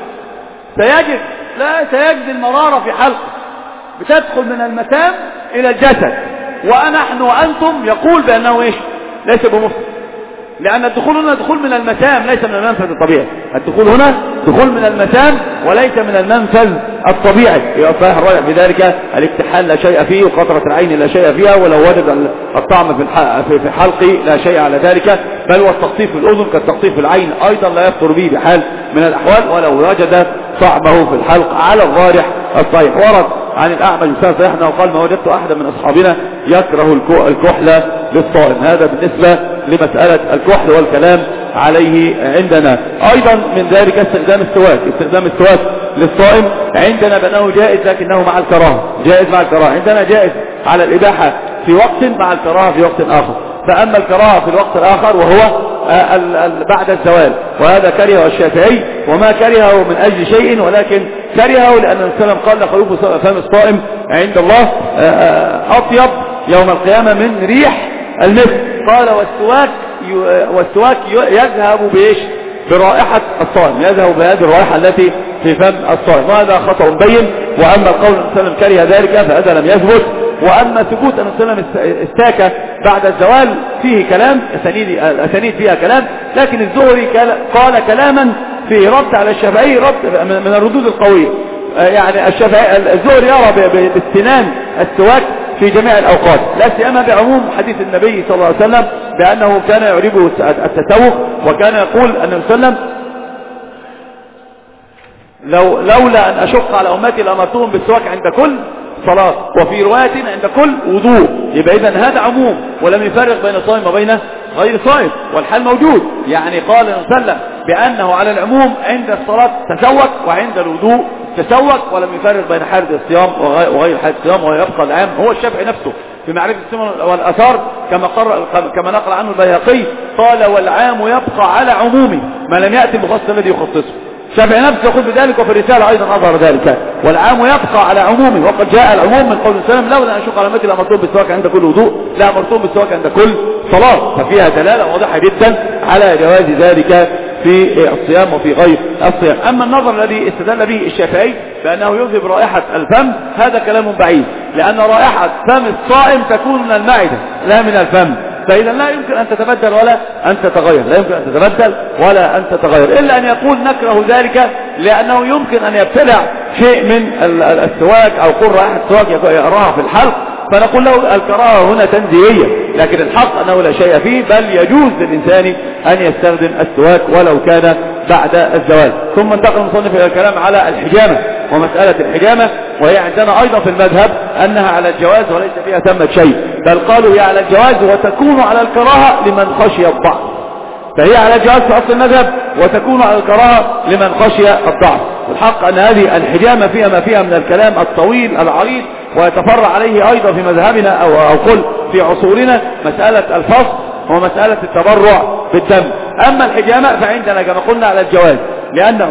سيجد المرارة في حلقه بتدخل من المسام إلى الجسد، ونحن وأنتم يقول بأنه إيش؟ ليس بمفطر، لأن الدخول هنا دخول من المسام ليس من المنفذ الطبيعي. الدخول هنا دخول من المسام وليس من المنفذ الطبيعي. يصح الرأي بذلك الاكتحال لا شيء فيه، وقطرة العين لا شيء فيها، ولو وجد الطعم في حلقه لا شيء على ذلك، بل والتقطيف في الأذن كالتقطيف في العين أيضا لا يفطر به بحال من الأحوال ولو وجد طعمه في الحلق على الراجح الصحيح. ورد عن الأعمش بن صحيحنا وقال ما وجدت أحدا من أصحابنا يكره الكحل للصائم. هذا بالنسبة لمسألة الكحل والكلام عليه عندنا. أيضا من ذلك استخدام السواك للصائم عندنا بأنه جائز لكنه مع الكراهة، عندنا جائز على الإباحة في وقت مع الكراهة في وقت آخر. فأما الكراهة في الوقت الآخر وهو بعد الزوال، وهذا كرهه الشافعي، وما كرهه من أجل شيء ولكن كرهه لأن النبي صلى الله عليه وسلم قال لخلوف فم الصائم عند الله أطيب يوم القيامة من ريح المسك. قال والسواك يذهب بإيش؟ برائحة الصائم، يذهب بهذه الرائحة التي في فم الصائم، وهذا خطأ بين. وأما القول أن النبي كره ذلك فهذا لم يثبت. وأما ثبوت أن النبي استاك بعد الزوال فيه كلام، أسانيد فيها كلام، لكن الزهري قال كلاما فيه رد على الشافعي، رد من الردود القوية. يعني الزهري يرى باستنان السواك في جميع الأوقات، لا سيما بعموم حديث النبي صلى الله عليه وسلم بأنه كان يعجبه التسوق، وكان يقول أن النبي صلى الله عليه وسلم لولا أن أشق على أمتي لأمرتهم بالسواك عند كل صلاة، وفي رواية عند كل وضوء. يبقى إذن هذا عموم ولم يفرق بين صائم وبين غير صائم، والحال موجود. يعني قال النبي صلى الله عليه وسلم بأنه على العموم عند الصلاة تسوق وعند الوضوء تسوق، ولم يفرق بين حالة الصيام وغير حالة الصيام، ويبقى العام. هو الشافعي نفسه في معرفة السنن والآثار كما نقل عنه البيهقي قال والعام يبقى على عمومه ما لم يأتي المخصص الذي يخصصه. الشافعي نفسه يقول بذلك، وفي الرسالة أيضا أظهر ذلك، والعام يبقى على عمومه. وقد جاء العموم من قول السلام لولا أن أشق على أمتي لأمرتهم بالسواك عند كل وضوء، لا أمرتهم بالسواك عند كل صلاة. ففيها دلالة واضحة جدا على جواز ذلك في الصيام وفي غير الصيام. أما النظر الذي استدل به الشافعي بأنه يذهب رائحة الفم هذا كلام بعيد، لأن رائحة فم الصائم تكون من المعدة لا من الفم، فإذا لا يمكن أن تتبدل ولا أن تتغير، لا يمكن أن تتبدل ولا أن تتغير، إلا أن يقول نكره ذلك لأنه يمكن أن يبتلع شيء من السواك أو قل رائحة السواك يراها في الحلق، فنقول له الكراهة هنا تنزيهية، لكن الحق أنه لا شيء فيه، بل يجوز للإنسان أن يستخدم السواك ولو كان بعد الزواج. ثم انتقل المصنف إلى الكلام على الحجامة ومسألة الحجامة، وهي عندنا أيضا في المذهب أنها على الجواز وليس فيها ثمة شيء، بل قالوا هي على الجواز وتكون على الكراهة لمن خشي الضعف، فهي على الجواز في أصل المذهب وتكون على الكراهة لمن خشي الضعف. والحق أن هذه الحجامة فيها ما فيها من الكلام الطويل العريض، ويتفرع عليه أيضا في مذهبنا أو قل في عصورنا مسألة الفصل ومسألة التبرع بالدم. أما الحجامة فعندنا كما قلنا على الجواز، لأنه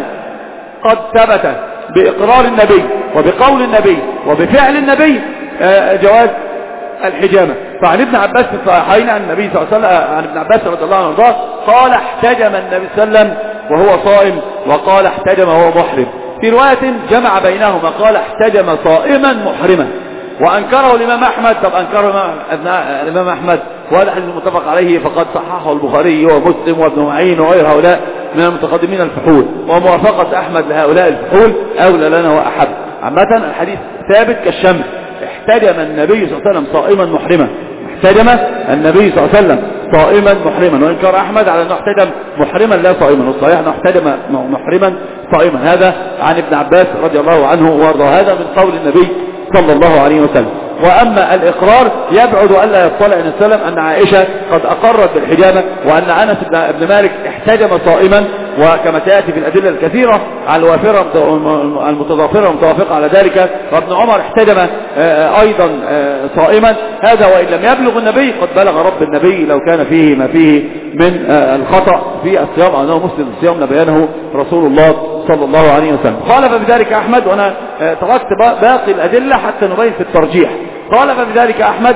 قد ثبت بإقرار النبي وبقول النبي وبفعل النبي جواز الحجامة. فعن ابن عباس في الصحيحين عن النبي صلى الله عليه وسلم، عن ابن عباس رضي الله عنه قال احتجم النبي صلى الله عليه وسلم وهو صائم، وقال احتجم وهو محرم. في رواية جمع بينهما قال احتجم صائما محرما، وأنكره الإمام أحمد. طب أنكره الإمام أحمد وهذا حديث متفق عليه، فقد صححه البخاري ومسلم وابن معين وغير هؤلاء من المتقدمين الفحول، وموافقة أحمد لهؤلاء الفحول أولى لنا وأحب. عامة الحديث ثابت كالشمس، احتجم النبي صلى الله عليه وسلم صائما محرما، احتجم النبي صلى الله عليه وسلم صائما محرما، وإنكر أحمد على أنه احتجم محرما لا صائما، والصحيح أنه احتجم محرما صائما. هذا عن ابن عباس رضي الله عنه وارضاه، هذا من قول النبي صلى الله عليه وسلم. وأما الإقرار يبعد ألا يطلع النبي صلى الله عليه وسلم أن عائشة قد أقرت بالحجامة، وأن أنس بن مالك احتجم صائما، وكما سيأتي في الأدلة الكثيرة على الوافرة المتضافرة المتوافقة على ذلك. وابن عمر احتجم أيضا صائما، هذا وإن لم يبلغ النبي قد بلغ رب النبي لو كان فيه ما فيه من الخطأ في الصيام أو أنه مسلم الصيام لبيانه رسول الله صلى الله عليه وسلم. خالف بذلك أحمد، وأنا تركت باقي الأدلة حتى نبين في الترجيح. خالف بذلك أحمد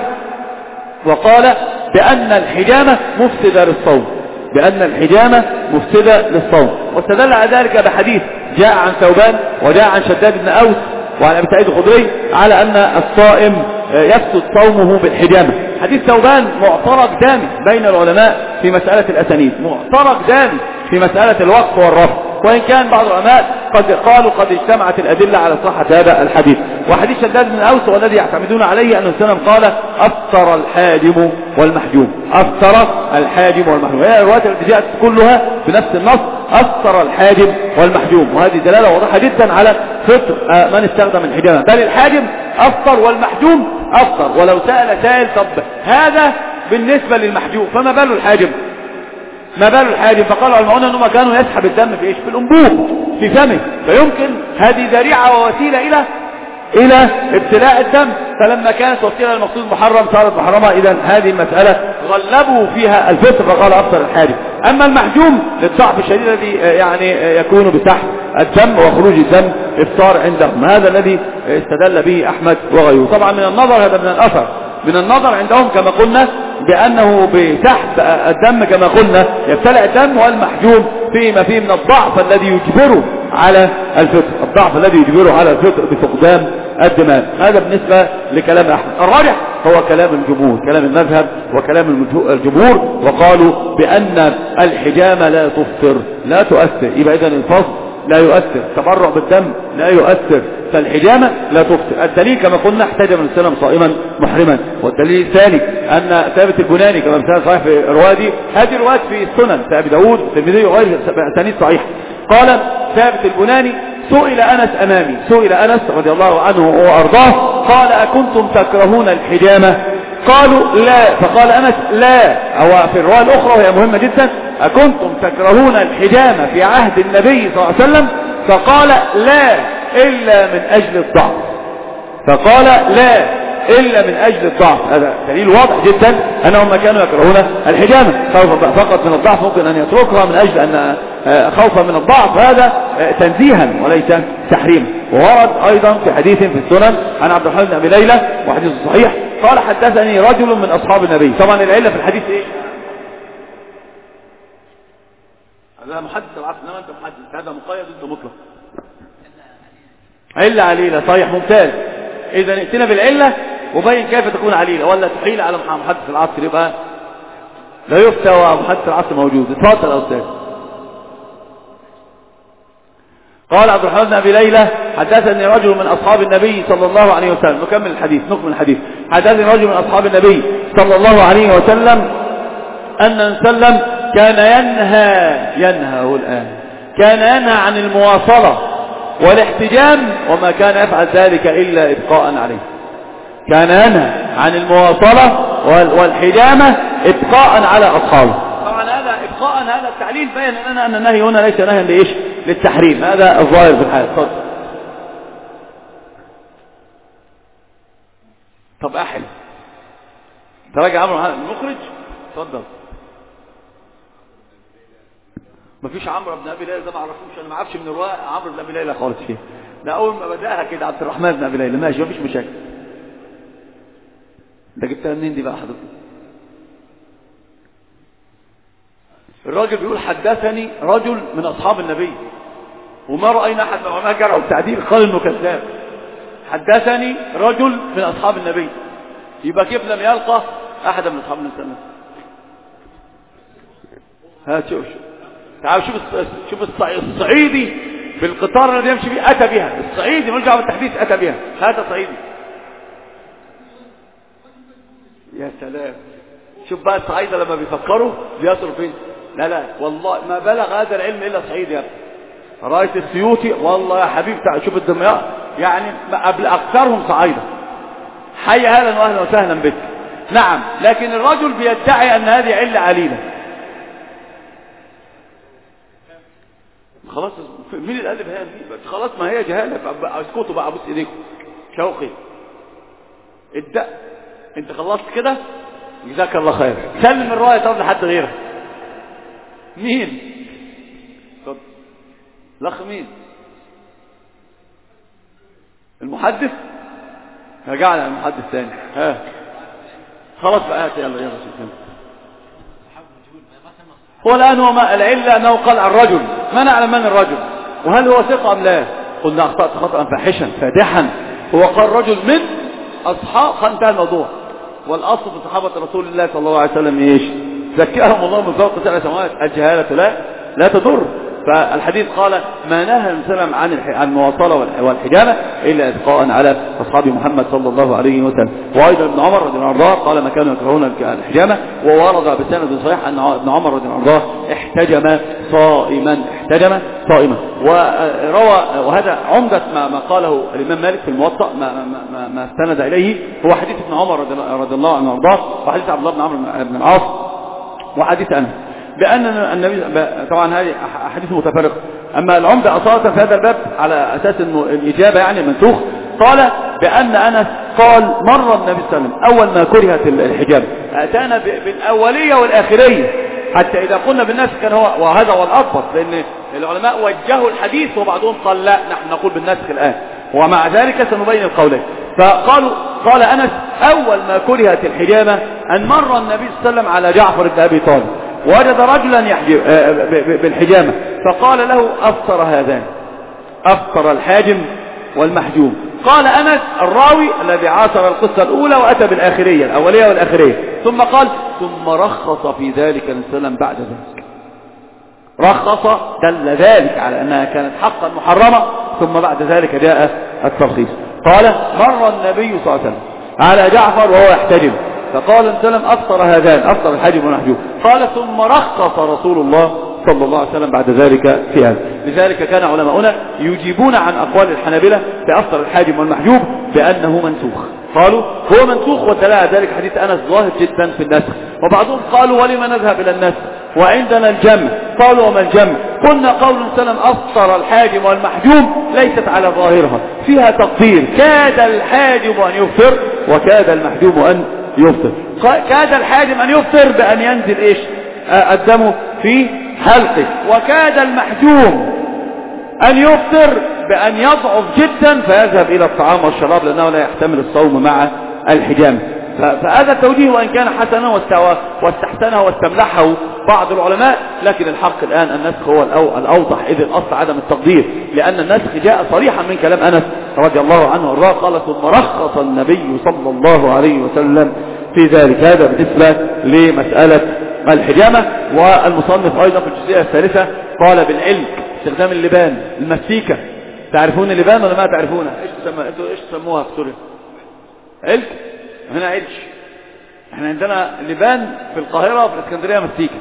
وقال بأن الحجامة مفسدة للصوم، بأن الحجامة مفسدة للصوم، واستدل على ذلك بحديث جاء عن ثوبان وجاء عن شداد بن أوس وعن أبي سعيد الخدري على أن الصائم يفسد صومه بالحجامة. حديث ثوبان معترك دامي بين العلماء في مسألة الأسانيد، معترك دامي في مسألة الوقف والرفع، وإن كان بعض العلماء قد قالوا قد اجتمعت الأدلة على صحة هذا الحديث. وحديث شداد بن أوس والذي يعتمدون عليه أن السلام قال أفطر الحاجم والمحجوم، أفطر الحاجم والمحجوم، هي الروايات التي جاءت كلها بنفس النص، أفطر الحاجم والمحجوم، وهذه دلالة واضحة جدا على فطر من استخدم الحجامة، بل الحاجم أفطر والمحجوم أفطر. ولو سأل سائل طب هذا بالنسبة للمحجوم فما بال الحاجم؟ ما بال الحاجم؟ فقالوا علماء أنهم كانوا يسحب الدم في إيش؟ في الأنبوب في فمه، فيمكن هذه ذريعة ووسيلة إلى ابتلاء الدم، فلما كانت وسيلة المقصود محرم صارت محرمة. إذا هذه المسألة غلبوا فيها الفطر فقال أفطر الحاجم. أما المحجوم للضعف الشديد الذي يعني يكون بتحت الدم وخروج الدم إفطار عندهم، هذا الذي استدل به أحمد وغيره. طبعا من النظر، هذا من الأثر، من النظر عندهم كما قلنا بأنه بتحت الدم كما قلنا يبتلع الدم، والمحجوم فيما فيه من الضعف الذي يجبره على الفطر، الضعف الذي يجبره على الفطر بفقدان الدماء. هذا بالنسبة لكلام أحمد. الراجح هو كلام الجمهور، كلام المذهب وكلام الجمهور، وقالوا بأن الحجامة لا تفطر لا تؤثر، يبقى إذن الفصل لا يؤثر، تبرع بالدم لا يؤثر، فالحجامة لا تفطر. الدليل كما قلنا احتجم النبي صلى الله عليه وسلم صائما محرما. والدليل الثاني أن ثابت البناني كما مثال صحيح في الروادي، هذه الروايات في السنن في أبي داود والترمذي وغيره بأسانيد صحيح. قال ثابت البناني سئل أنس أمامي، سئل أنس رضي الله عنه وأرضاه قال أكنتم تكرهون الحجامة؟ قالوا لا، فقال أنس لا، أو في الرواية الأخرى وهي مهمة جدا، أكنتم تكرهون الحجامة في عهد النبي صلى الله عليه وسلم؟ فقال لا إلا من أجل الضعف، فقال لا إلا من أجل الضعف. هذا دليل واضح جدا أنهم كانوا يكرهون الحجامة خوفا فقط من الضعف، ممكن أن يتركها من أجل أن خوفا من الضعف، هذا تنزيها وليس تحريما. وورد أيضا في حديث في السنن عن عبد الرحمن بن أبي ليلى وحديث صحيح قال حدثني رجل من أصحاب النبي. طبعا العلة في الحديث إيه؟ هذا محدث العصر، انما انت محدث، هذا مقيد وانت مطلق. علة عليلة، صحيح، ممتاز. اذا ائتنا بالعلة وبين كيف تكون عليلة، ولا تحيل على محدث العصر يبقى لا يفتى ومحدث العصر موجود. اتفضل يا استاذ. قال عبد الرحمن بن ابي ليلى حدثني رجل من اصحاب النبي صلى الله عليه وسلم. نكمل الحديث. حدثني رجل من اصحاب النبي صلى الله عليه وسلم ان سلم كان ينهى عن المواصلة والاحتجام، وما كان يفعل ذلك الا ابقاء عليه. كان ينهى عن المواصلة والحجامة ابقاء على اصحابه. طبعا هذا ابقاء، هذا التعليل بين لنا ان النهي هنا ليس نهيا لايش؟ للتحريم. هذا الظاهر في الحال. طب احل تراجع عمرو المخرج. اتفضل. مفيش عمرو بن ابي ليلى ده، ما اعرفوش انا، ما اعرفش من الروايه عمرو بن ابي ليلى خالص فيه. ده اول ما بداها كده عبد الرحمن بن ابي ليلى، ماشي مفيش مشاكل. ده جبتها منين دي بقى حضرتك؟ الراجل بيقول حدثني رجل من اصحاب النبي، وما راينا احد من العلماء جرى التعديل قال انه كذاب. حدثني رجل من اصحاب النبي، يبقى كيف لم يلقى احد من اصحاب النبي؟ هات شوف تعال شوف الصعيدي بالقطار الذي يمشي به اتى بها. الصعيدي ملوش دعوه بالتحديث، اتى بها. هذا صعيدي. يا سلام، شوف بقى الصعيدة لما بيفكروا بيصلوا فين. لا والله ما بلغ هذا العلم الا صعيدي يا ابني. رايت السيوطي والله يا حبيبي، شوف الدمياط يعني قبل اكثرهم صعيدة. حي اهلا واهلا وسهلا بك. نعم، لكن الرجل بيدعي ان هذه علة عليلة. خلاص مين اللي قلب هان دي؟ خلاص ما هي جهالة. اسكتوا بقى، ابوس ايديكم. شوقي الدق انت خلصت كده، جزاك الله خير. سلم الرواية طب لحد غيرك. مين؟ طب الاخ مين؟ المحدث. رجعنا على المحدث ثاني. ها خلاص بقى، يلا شوف. هو الآن هو ما العلة أنه قال عن الرجل، ما نعلم من الرجل وهل هو ثقة أم لا. قلنا أخطأت خطأ فاحشا فادحا. هو قال رجل من أصحاب، انتهى الموضوع. والأصل في صحابة رسول الله صلى الله عليه وسلم إيش؟ زكاهم الله من فوق سبع سماوات. الجهالة لا تضر. فالحديث قال ما نهى السلام عن المواصلة والحجامة إلا إبقاء على أصحاب محمد صلى الله عليه وسلم. وأيضا ابن عمر رضي الله عنه قال ما كانوا يكرهون الحجامة، وورد بسند صحيح أن ابن عمر رضي الله عنه احتجم صائما. وروى، وهذا عمدة ما قاله الإمام مالك في الموطأ، ما استند إليه هو حديث ابن عمر رضي الله عنه وارضاه، وحديث عبد الله بن عمرو بن العاص، وحديث أنس، بأن النبي طبعا هذه أحاديث متفرقة. أما العمدة أصالة في هذا الباب على أساس أنه الإجابة يعني منسوخ، قال بأن أنس قال مر النبي صلى الله عليه وسلم أول ما كرهت الحجاب أتانا بالأولية والآخرية، حتى إذا قلنا بالنسخ كان هو، وهذا هو الأضبط، لأن العلماء وجهوا الحديث وبعضهم قال لا نحن نقول بالنسخ الآن، ومع ذلك سنبين القولين. قال أنس أول ما كرهت الحجامة أن مر النبي صلى الله عليه وسلم على جعفر بن أبي طالب وجد رجلا يحجب بالحجامة، فقال له أفطر هذان، أفطر الحاجم والمحجوم. قال أنس الراوي الذي عاصر القصة الأولى وأتى بالآخرية، الأولية والآخرية، ثم قال ثم رخص في ذلك السلام بعد ذلك. رخص دل ذلك على أنها كانت حقا محرمة، ثم بعد ذلك جاء الترخيص. قال مر النبي صلى الله عليه وسلم على جعفر وهو يحتجم، فقال السلام أفطر هذان، أفطر الحاجب والمحجوب. قال ثم رخص رسول الله صلى الله عليه وسلم بعد ذلك في هذا. لذلك كان علماؤنا يجيبون عن أقوال الحنابلة بأفطر الحاجب والمحجوب بأنه منسوخ. قالوا هو منسوخ، ودلالة ذلك حديث أنس ظاهر جدا في النسخ. وبعضهم قالوا ولما نذهب إلى النسخ وعندنا الجمع؟ قالوا وما الجمع؟ قلنا قول السلام أفطر الحاجب والمحجوب ليست على ظاهرها، فيها تقدير، كاد الحاجب أن يفطر وكاد المحجوب أن يفطر. كاد الحاجب أن يفطر بأن ينزل إيش؟ الدم في حلقه، وكاد المحجوم أن يفطر بأن يضعف جدا فيذهب إلى الطعام والشراب لأنه لا يحتمل الصوم مع الحجامة. فهذا التوجيه وإن كان حسنا واستحسنه واستملحه بعض العلماء، لكن الحق الآن النسخ هو الأوضح، إذ الأصل عدم التقدير، لأن النسخ جاء صريحا من كلام أنس رضي الله عنه وارضاه، قال ثم رخص النبي صلى الله عليه وسلم في ذلك. هذا بالنسبة لمسألة الحجامة. والمصنف أيضا في الجزئية الثالثة قال بالعلك استخدام اللبان المسيكة. تعرفون اللبان ولا ما تعرفونه؟ ايش تسموها في سوريا؟ علك. هنا علش. احنا عندنا لبان في القاهرة وفي الاسكندرية مسيكة.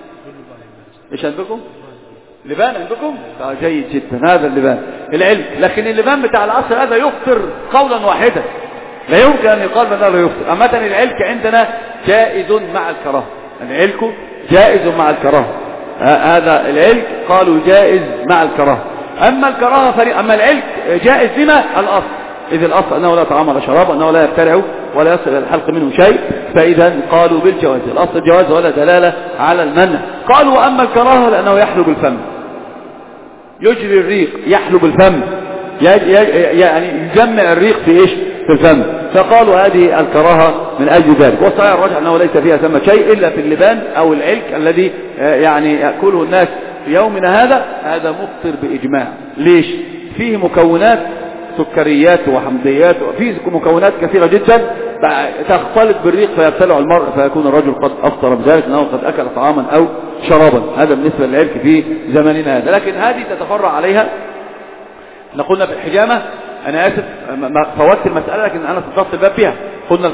ايش عندكم؟ لبان عندكم؟ جيد جدا، هذا اللبان العلك. لكن اللبان بتاع العصر هذا يفطر قولا واحدا، لا يمكن أن يقال بأنه لا يفطر. أما العلك عندنا جائز مع الكراهة، العلك جائز مع الكراهة. هذا العلك قالوا جائز مع الكراهة. أما الكراهة أما العلك جائز لما الأصل، إذ الأصل أنه لا طعام ولا شراب، أنه لا يبتلع ولا يصل إلى الحلق منه شيء، فإذا قالوا بالجواز، الأصل الجواز ولا دلالة على المنع. قالوا أما الكراهة لأنه يحلب الفم، يجري الريق، يحلب الفم، يعني يجمع الريق في إيش؟ في الفم، فقالوا هذه الكراهة من أجل ذلك. والصحيح الراجح أنه ليس فيها ثم شيء إلا في اللبان أو العلك الذي يعني يأكله الناس في يومنا هذا مفطر بإجماع. ليش؟ فيه مكونات سكريات وحمضيات، وفيه مكونات كثيرة جدا تختلط بالريق فيبتلع المرء، فيكون الرجل قد أفطر بذلك أنه قد أكل طعاما أو شرابا. هذا بالنسبة للعلك في زماننا هذا. لكن هذه تتفرع عليها. قلنا في الحجامة، أنا آسف فوتت المسألة لكن أنا فضلت الباب بها. قلنا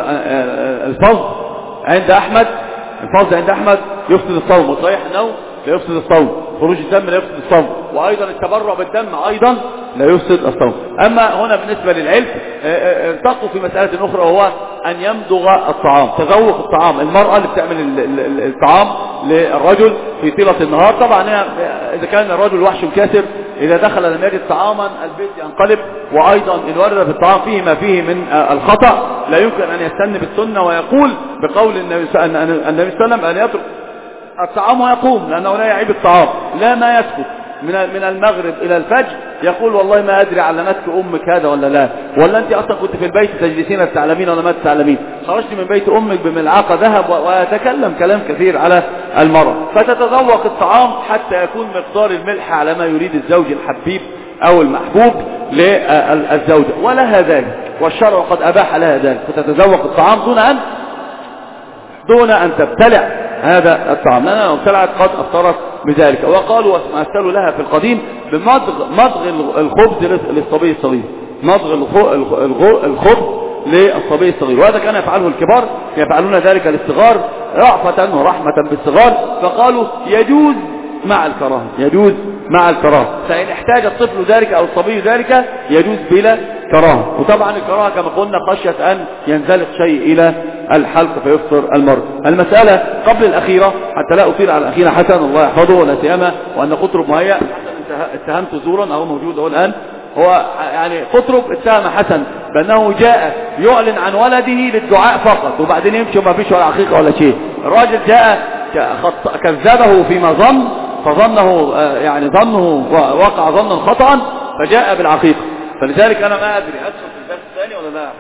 الفظ عند أحمد، الفظ عند أحمد يفسد الصوم، وصحيح أنه لا يفسد الصوم، خروج الدم لا يفسد الصوم، وأيضا التبرع بالدم أيضا لا يفسد الصوم. أما هنا بالنسبة للعلم ارتقوا في مسألة أخرى، وهو أن يمضغ الطعام، تذوق الطعام. المرأة اللي بتعمل الطعام للرجل في طيلة النهار، طبعا إذا كان الرجل وحش كاسر إذا دخل لم يجد طعاما البيت ينقلب، وأيضا إن ورد في الطعام فيه ما فيه من الخطأ، لا يمكن أن يستن بالسنة ويقول بقول النبي صلى الله عليه وسلم أن يترك الطعام ويقوم، لأنه لا يعيب الطعام، لا ما يسكت من المغرب إلى الفجر يقول والله ما أدري علمتك أمك هذا ولا لا، ولا أنت أصلا كنت في البيت تجلسين تتعلمين ولا ما تتعلمين، خرجت من بيت أمك بملعقة ذهب، ويتكلم كلام كثير على المرأة. فتتذوق الطعام حتى يكون مقدار الملح على ما يريد الزوج الحبيب أو المحبوب للزوجة، ولها ذلك، والشرع قد أباح لها ذلك، فتتذوق الطعام دون أن تبتلع هذا الطعام، لأنها لو ابتلعت قد أفطرت بذلك. وقالوا ومثلوا لها في القديم بمضغ الخبز للصبي الصغير، مضغ الخبز للصبي الصغير، وهذا كان يفعله الكبار، يفعلون ذلك للصغار رأفة ورحمة بالصغار، فقالوا يجوز مع الكراهة، يجوز مع الكراهة، فإن احتاج الطفل ذلك أو الصبي ذلك يجوز بلا كراهة. وطبعا الكراهة كما قلنا خشية أن ينزلق شيء إلى الحلق فيفطر المرء. المسألة قبل الأخيرة حتى لا أطيل على الأخيرة، حسن الله يحفظه ولا سيما وأن قطرب مهيأ، حسن اتهمت زورا أو موجود الآن، هو يعني قطرب اتهم حسن بأنه جاء يعلن عن ولده للدعاء فقط، وبعدين يمشي وما فيش ولا عقيقة ولا شيء. الراجل جاء كذبه فيما ظن، فظنه يعني ظنه وقع ظنا خطأ، فجاء بالعقيقة. فلذلك أنا ما أدري أدخل في الدرس الثاني ولا لا،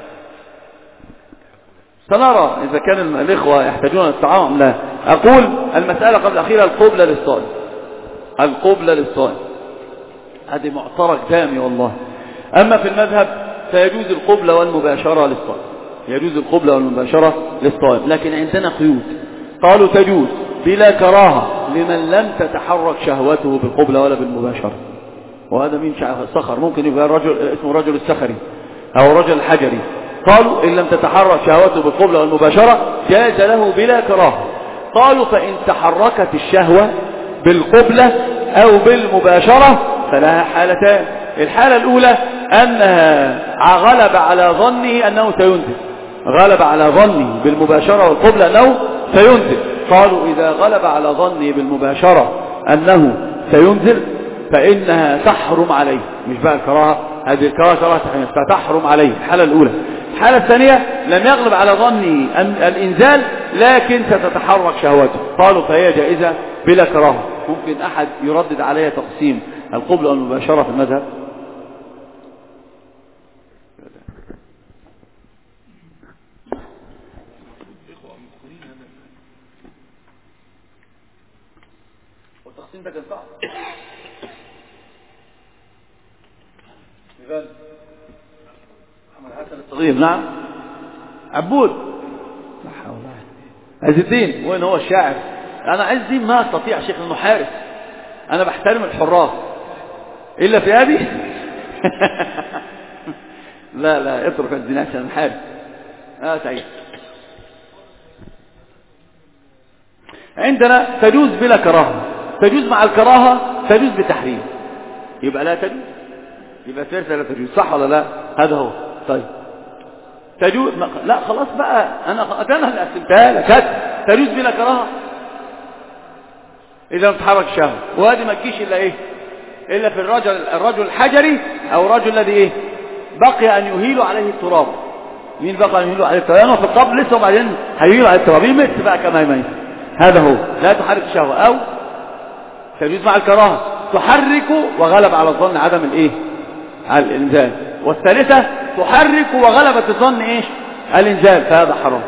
سنرى إذا كان الإخوة يحتاجون الطعام لا. أقول المسألة قبل الأخيرة القبلة للصائم، القبلة للصائم هذه معترك دامي والله. أما في المذهب فيجوز القبلة والمباشرة للصائم، يجوز القبلة والمباشرة للصائم، لكن عندنا قيود. قالوا تجوز بلا كراهة لمن لم تتحرك شهوته بالقبلة ولا بالمباشرة. وهذا من صخر، ممكن يبقى الرجل اسمه رجل السخري أو رجل الحجري. قالوا إن لم تتحرك شهوته بالقبلة والمباشرة جاز له بلا كراهة. قالوا فإن تحركت الشهوة بالقبلة أو بالمباشرة فلها حالتان. الحالة الأولى أنها غلب على ظنه أنه سينزل، غلب على ظنه بالمباشرة والقبلة أنه سينزل. قالوا إذا غلب على ظنه بالمباشرة أنه سينزل فإنها تحرم عليه، مش بقى الكراهة، هذه الكراهة فتحرم عليه. الحالة الأولى. الحالة الثانية لم يغلب على ظنه الإنزال لكن ستتحرك شهوته، قالوا فهي جائزة بلا كراهة. ممكن أحد يردد عليها تقسيم القبلة والمباشرة في المذهب؟ التحصين ده كان صعب. محمد حسن الصغير، نعم. عبود، لا حول ولا قوة. عز الدين، وين هو الشاعر؟ انا عز الدين ما استطيع شيخ انه حارس، انا بحترم الحراس الا في هذه. لا اترك عز الدين عشان الحارس. سعيد. عندنا تجوز بلا كراهه، تجوز مع الكراهه، تجوز بتحريم، يبقى لا تجوز، يبقى ثالثة لا تجوز، صح ولا لا؟ هذا هو. طيب تجوز، لا خلاص بقى، انا اللي قسمتها لك. تجوز بلا كراهه اذا تتحرك الشهوه، وهذه ما تجيش الا ايه؟ الا في الرجل الحجري، او الرجل الذي ايه بقي ان يهيل عليه التراب. مين بقى ان يهيل عليه التراب؟ انا في القبر لسه، وبعدين هيهيل على التراب، يمت بقى كما يميت. هذا هو، لا تحرك الشهوه. او تجوز مع الكراهه، تحرك وغلب على الظن عدم الايه؟ على الانزال. والثالثه تحرك وغلبت الظن ايش؟ الانزال، فهذا حرام.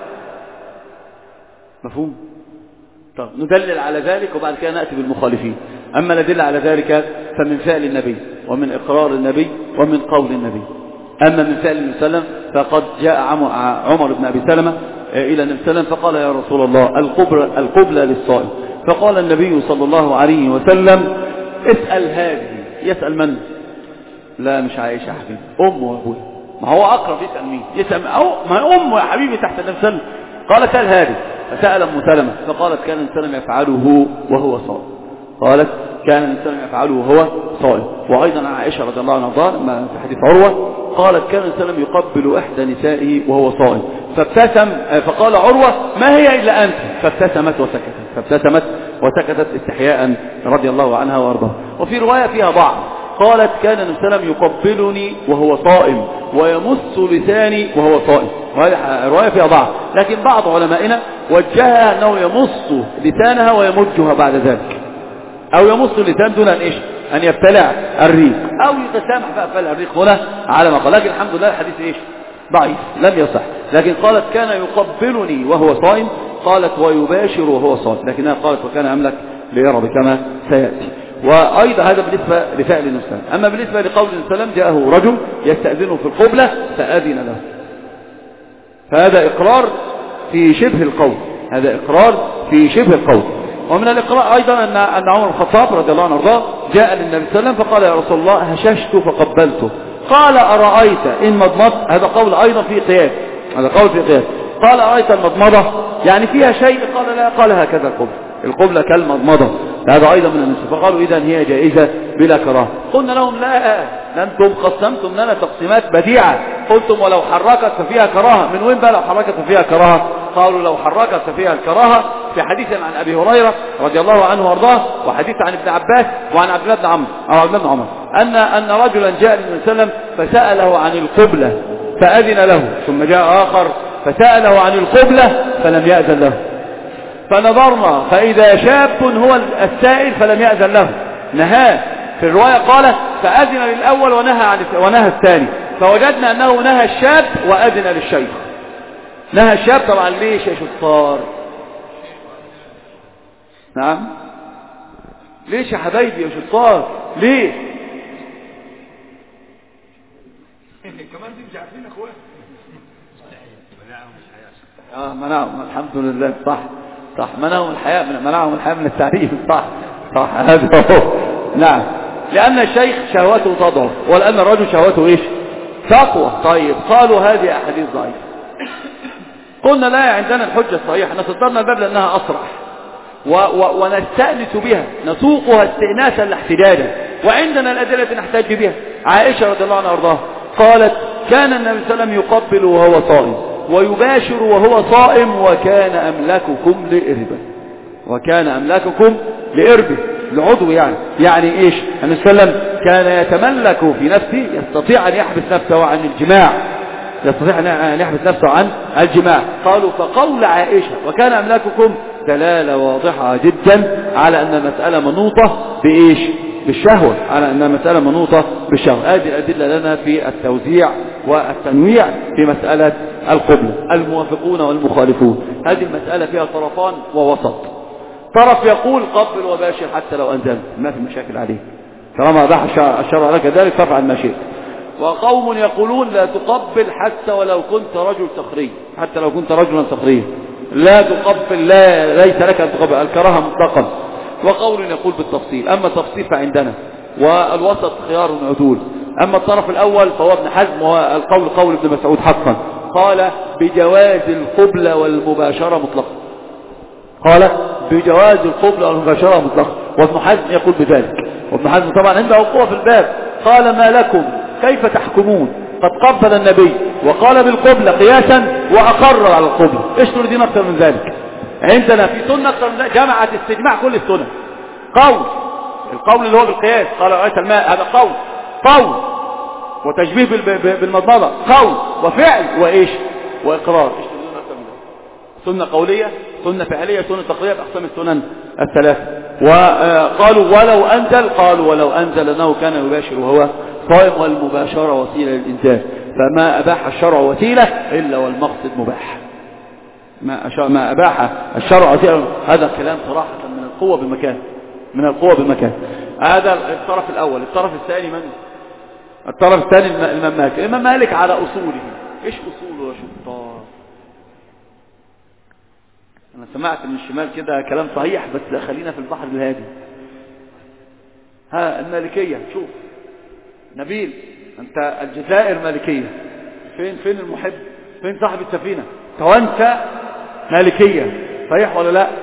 مفهوم؟ طب ندلل على ذلك وبعد كده ناتي بالمخالفين. اما الادله على ذلك فمن فعل النبي ومن اقرار النبي ومن قول النبي. اما من فعل النبي صلى الله عليه وسلم فقد جاء عمر بن ابي سلمة الى النبي صلى الله عليه وسلم فقال: يا رسول الله، القبلة للصائم. فقال النبي صلى الله عليه وسلم: اسأل هذه. يسأل من؟ لا مش عائشة يا حبيبي، أمه وأبوه. ما هو أقرب، يسأل مين؟ يسأل ما أمه يا حبيبي تحت النبي صلى الله عليه وسلم. قال: سأل هذه. فسأل أم سلمة فقالت: كان النبي صلى الله عليه وسلم يفعله وهو صائم. قالت: كان النبي صلى الله عليه وسلم يفعله وهو صائم. وأيضا عائشة رضي الله عنها في حديث عروة قالت: كان النبي صلى الله عليه وسلم يقبل إحدى نسائه وهو صائم. فابتسم، فقال عروة: ما هي إلا أنت. فابتسمت وسكتت استحياء رضي الله عنها وارضاها. وفي رواية فيها ضعف، قالت: كان النبي صلى الله عليه وسلم يقبلني وهو صائم ويمس لساني وهو صائم. وهذه رواية فيها ضعف، لكن بعض علمائنا وجهها أنه يمس لسانها ويمجها بعد ذلك، أو يمس اللسان دون أن يبتلع الريق، أو يتسامح بقى في الريق هنا على ما قال. لكن الحمد لله الحديث ضعيف لم يصح. لكن قالت: كان يقبلني وهو صائم، قالت: ويباشر وهو صائم، لكنها قالت: وكان أملك ليرضى كما سيأتي. وأيضا هذا بالنسبة لفعل النسان. أما بالنسبة لقول السلام: جاءه رجل يستأذنه في القبلة فأذن له. فهذا إقرار في شبه القول، هذا إقرار في شبه القول. ومن الإقرار أيضا أن عمر الخطاب رضي الله عنه وارضاه جاء للنبي صلى الله عليه وسلم فقال: يا رسول الله، هششت فقبلته. قال: أرأيت إن مضمضت. هذا قول أيضا في قياس، هذا قول في قياس. قال: أرأيت المضمضة يعني فيها شيء؟ قال: لا. قال: هكذا القبلة كالمضمضة. هذا أيضا من النساء. فقالوا: إذن هي جائزة بلا كراهة. قلنا لهم: لا، أنتم قسمتم لنا تقسيمات بديعة. قلتم: ولو حركت ففيها كراهة. من وين بقى لو حركت ففيها كراهة؟ قالوا: لو حركت ففيها الكراهة في حديث عن أبي هريرة رضي الله عنه وارضاه، وحديث عن ابن عباس وعن عبد الله بن عمر أن رجلا جاء للنبي صلى الله عليه وسلم فسأله عن القبلة فأذن له، ثم جاء آخر فسأله عن القبلة فلم يأذن له. فنظرنا فإذا شاب هو السائل فلم يأذن له، نهاه. في الرواية قال: فأذن للأول ونهى الثاني. فوجدنا أنه نهى الشاب وأذن للشيخ. نهى الشاب طبعا. ليش يا شطار؟ نعم، ليش يا حبايبي يا شطار؟ ليه؟ كمان دي مش عارفين اخوان. منعهم الحمد لله. صح منعهم الحياة من التعريف. صح هذا هو. نعم، لأن الشيخ شهوته تضعف ولأن الرجل شهوته تقوى. طيب، قالوا هذه أحاديث ضعيفة. قلنا: لا، عندنا الحجة الصحيحة، نصدرنا الباب لأنها أصرح ونستأنس بها، نسوقها استئناسا لاحتجاجا، وعندنا الأدلة التي نحتاج بها. عائشة رضي الله عنها وارضاها قالت: كان النبي صلى الله عليه وسلم يقبل وهو صائم ويباشر وهو صائم وكان أملككم لإربه، العضو يعني إيش؟ النبي صلى الله عليه وسلم كان يتملك في نفسه، يستطيع أن يحبس نفسه عن الجماع. قالوا: فقول عائشة وكان أملاككم دلالة واضحة جدا على أن المسألة منوطة بالشهوة، هذه الأدلة لنا في التوزيع والتنويع في مسألة القبلة. الموافقون والمخالفون، هذه المسألة فيها طرفان ووسط. طرف يقول قبل وباشر حتى لو أنزلت، ما في مشاكل عليه، طالما أباح الشرع لك ذلك فافعل ما شئت. وقوم يقولون لا تقبل حتى ولو كنت رجل صخري، حتى لو كنت رجلا صخريا لا تقبل، لا ليس لك أن تقبل، الكراهة مطلقا. وقول يقول بالتفصيل، أما التفصيل فعندنا، والوسط خيار عدول. أما الطرف الأول فهو ابن حزم، والقول قول ابن مسعود حقا، قال بجواز القبلة والمباشرة مطلقا، قال بجواز القبلة والمباشرة مطلقا، وابن حزم يقول بذلك. وابن حزم طبعا عنده قوة في الباب، قال ما لكم كيف تحكمون قد قبل النبي وقال بالقبلة قياسا وأقر على القبلة، ايش تريدين أكثر من ذلك؟ عندنا في سنة أكثر من ذلك، جمعت استجماع كل السنة. القول اللي هو بالقياس، قال رأيت الماء، هذا قول وتشبيه بالمضمضة، قول وفعل وإيش وإقرار، ايش تريدون أكثر من ذلك؟ سنة قولية، سنة فعلية، سنة تقرية، بأقسام السنن الثلاثة. وقالوا ولو أنزل أنه كان يباشر وهو صائم، والمباشرة وسيلة للإنزال، فما أباح الشرع وسيلة إلا والمقصد مباح. ما أباح الشرع وسيلة، هذا الكلام صراحة من القوة بمكان. هذا الطرف الأول. الطرف الثاني من؟ الطرف الثاني الإمام مالك على أصوله. إيش أصوله يا شطار؟ أنا سمعت من الشمال كده كلام صحيح، بس خلينا في البحر الهادي. المالكية، شوف نبيل، أنت الجزائر مالكية، فين المحب؟ فين صاحب السفينة؟ توانسة مالكية، صحيح ولا لا؟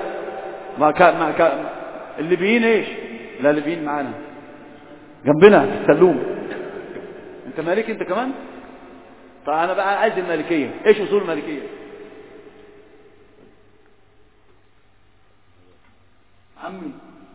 الليبيين ايش؟ لا، الليبيين معانا جنبنا في السلوم. انت مالكي انت كمان؟ طيب انا بقى عايز المالكية، ايش اصول المالكية؟ عمي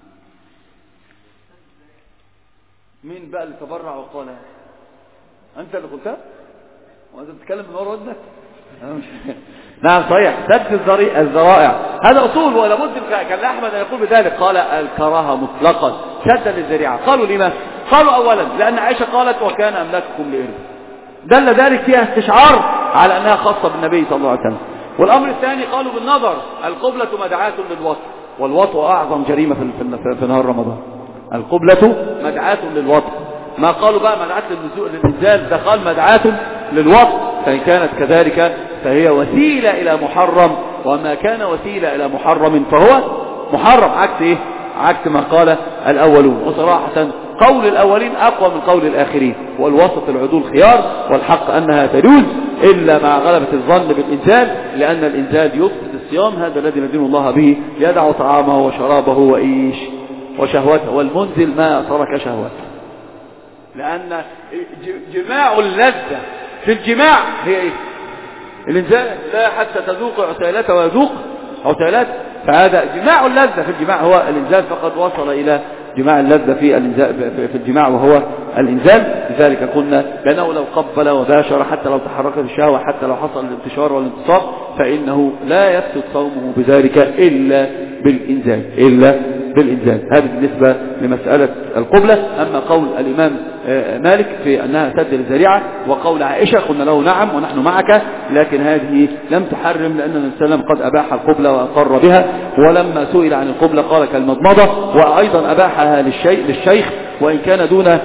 مين بقى اللي تبرع وقالها؟ انت اللي قلتها؟ وانت بتتكلم من ورا ودنك؟ نعم صحيح، سد الذرائع، هذا اصول، ولا بد كان احمد ان يقول بذلك. قال الكراهه مطلقا سدا للذريعه. قالوا لما؟ قالوا اولا لان عائشه قالت وكان املاككم لإرث، دل ذلك فيها استشعار على انها خاصه بالنبي صلى الله عليه وسلم. والامر الثاني قالوا بالنظر، القبلة مدعاة للوطء، والوطء اعظم جريمه في نهار رمضان. القبلة مدعاة للوطء، ما قالوا بقى مدعاة للإنزال، ده قال مدعاة للوطء، فإن كانت كذلك فهي وسيلة إلى محرم، وما كان وسيلة إلى محرم فهو محرم، عكس إيه؟ عكس ما قال الأولون. وصراحة قول الأولين أقوى من قول الآخرين، والوسط العدول خيار، والحق أنها تجوز إلا مع غلبة الظن بالإنزال، لأن الإنزال يفسد الصيام، هذا الذي ندين الله به، يدع طعامه وشرابه وإيش وشهوته، والمنزل ما ترك شهوته، لأن جماع اللذة في الجماع هي إيه؟ الإنزال، لا حتى تذوق عسيلته ويذوق عسيلات، فهذا جماع اللذة في الجماع هو الإنزال، فقد وصل إلى جماع اللذة في الجماع وهو الإنزال. لذلك قلنا لأنه لو قبل وباشر حتى لو تحركت الشهوة، حتى لو حصل الانتشار والانتصاب، فإنه لا يفسد صومه بذلك إلا بالإنزال، هذا بالنسبة لمسألة القبلة. أما قول الإمام مالك في أنها سد الذريعة، وقول عائشة قلنا له نعم ونحن معك، لكن هذه لم تحرم، لأن النبي صلى الله عليه وسلم قد أباح القبلة وأقر بها، ولما سئل عن القبلة قال كالمضمضة، وأيضا أباحها للشيخ وإن كان دون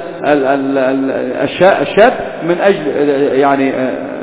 الشاب من أجل يعني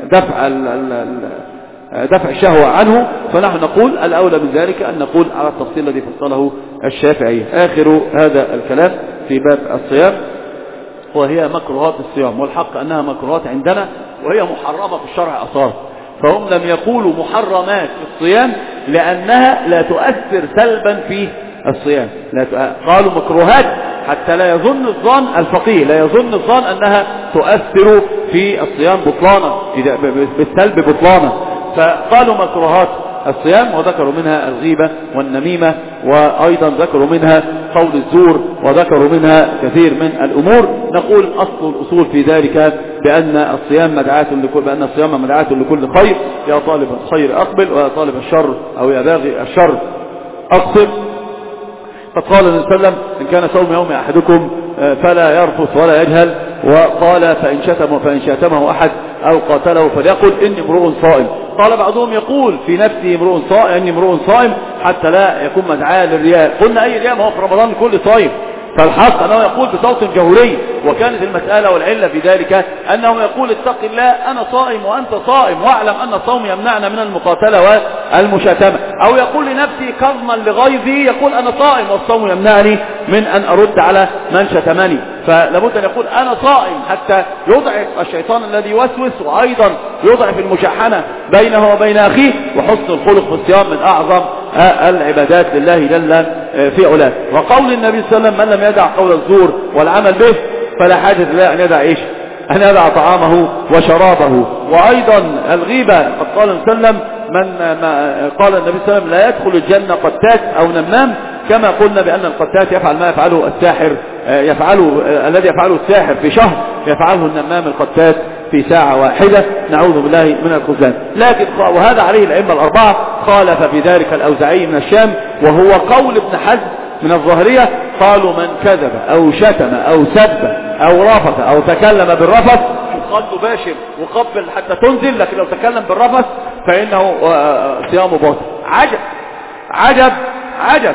دفع الشهوة عنه. فنحن نقول الأولى من ذلك أن نقول على التفصيل الذي فصله الشافعي. آخر هذا الكلام في باب الصيام، وهي مكروهات الصيام، والحق أنها مكروهات عندنا، وهي محرمة في الشرع أصلا، فهم لم يقولوا محرمات في الصيام لأنها لا تؤثر سلبا في الصيام، قالوا مكروهات حتى لا يظن الظان الفقيه، لا يظن الظان أنها تؤثر في الصيام بطلانا، بالسلب بطلانا، فقالوا مكروهات الصيام، وذكروا منها الغيبة والنميمة، وأيضا ذكروا منها قول الزور، وذكروا منها كثير من الأمور. نقول أصل الأصول في ذلك بأن الصيام مدعاة لكل خير، يا طالب الخير أقبل، ويا طالب الشر أو يا باغي الشر أقصر. فقال النبي صلى الله عليه وسلم إن كان صوم يوم أحدكم فلا يرفث ولا يجهل، وقال فإن شتمه أحد أو قاتله فليقل إني امرؤ صائم، قال بعضهم يقول في نفسه امرؤ صائم اني امرؤ صائم حتى لا يكون مدعاة للرياء. قلنا اي رياء؟ ما هو في رمضان كل صائم. فالحق أنه يقول بصوت جهوري، وكانت المسألة والعلة في ذلك أنه يقول اتق الله أنا صائم وأنت صائم واعلم أن الصوم يمنعنا من المقاتلة والمشاتمة. أو يقول لنفسي كظما لغيظي يقول أنا صائم والصوم يمنعني من أن أرد على من شتمني. فلابد أن يقول أنا صائم حتى يضعف الشيطان الذي يوسوس، وأيضا يضعف المشاحنة بينه وبين أخيه. وحسن الخلق في الصيام من أعظم العبادات لله جل في علاه. وقول النبي صلى الله عليه وسلم من لم يدع قول الزور والعمل به فلا حاجة له أن يدع إيش؟ أن يدع طعامه وشرابه. وأيضا الغيبة قد قال النبي صلى الله عليه وسلم قال النبي صلى الله عليه وسلم لا يدخل الجنة قتات أو نمام، كما قلنا بأن القتات يفعل ما يفعله الساحر الذي يفعله الساحر في شهر يفعله النمام القتات في ساعة واحدة، نعوذ بالله من الخذلان. لكن وهذا عليه الأئمة الأربعة، خالف في ذلك الأوزاعي من الشام، وهو قول ابن حزم من الظاهرية. قالوا من كذب أو شتم أو سب أو رفث أو تكلم بالرفث قد تباشر وقبل حتى تنزل، لكن لو تكلم بالرفث فإنه صيامه باطل. عجب عجب عجب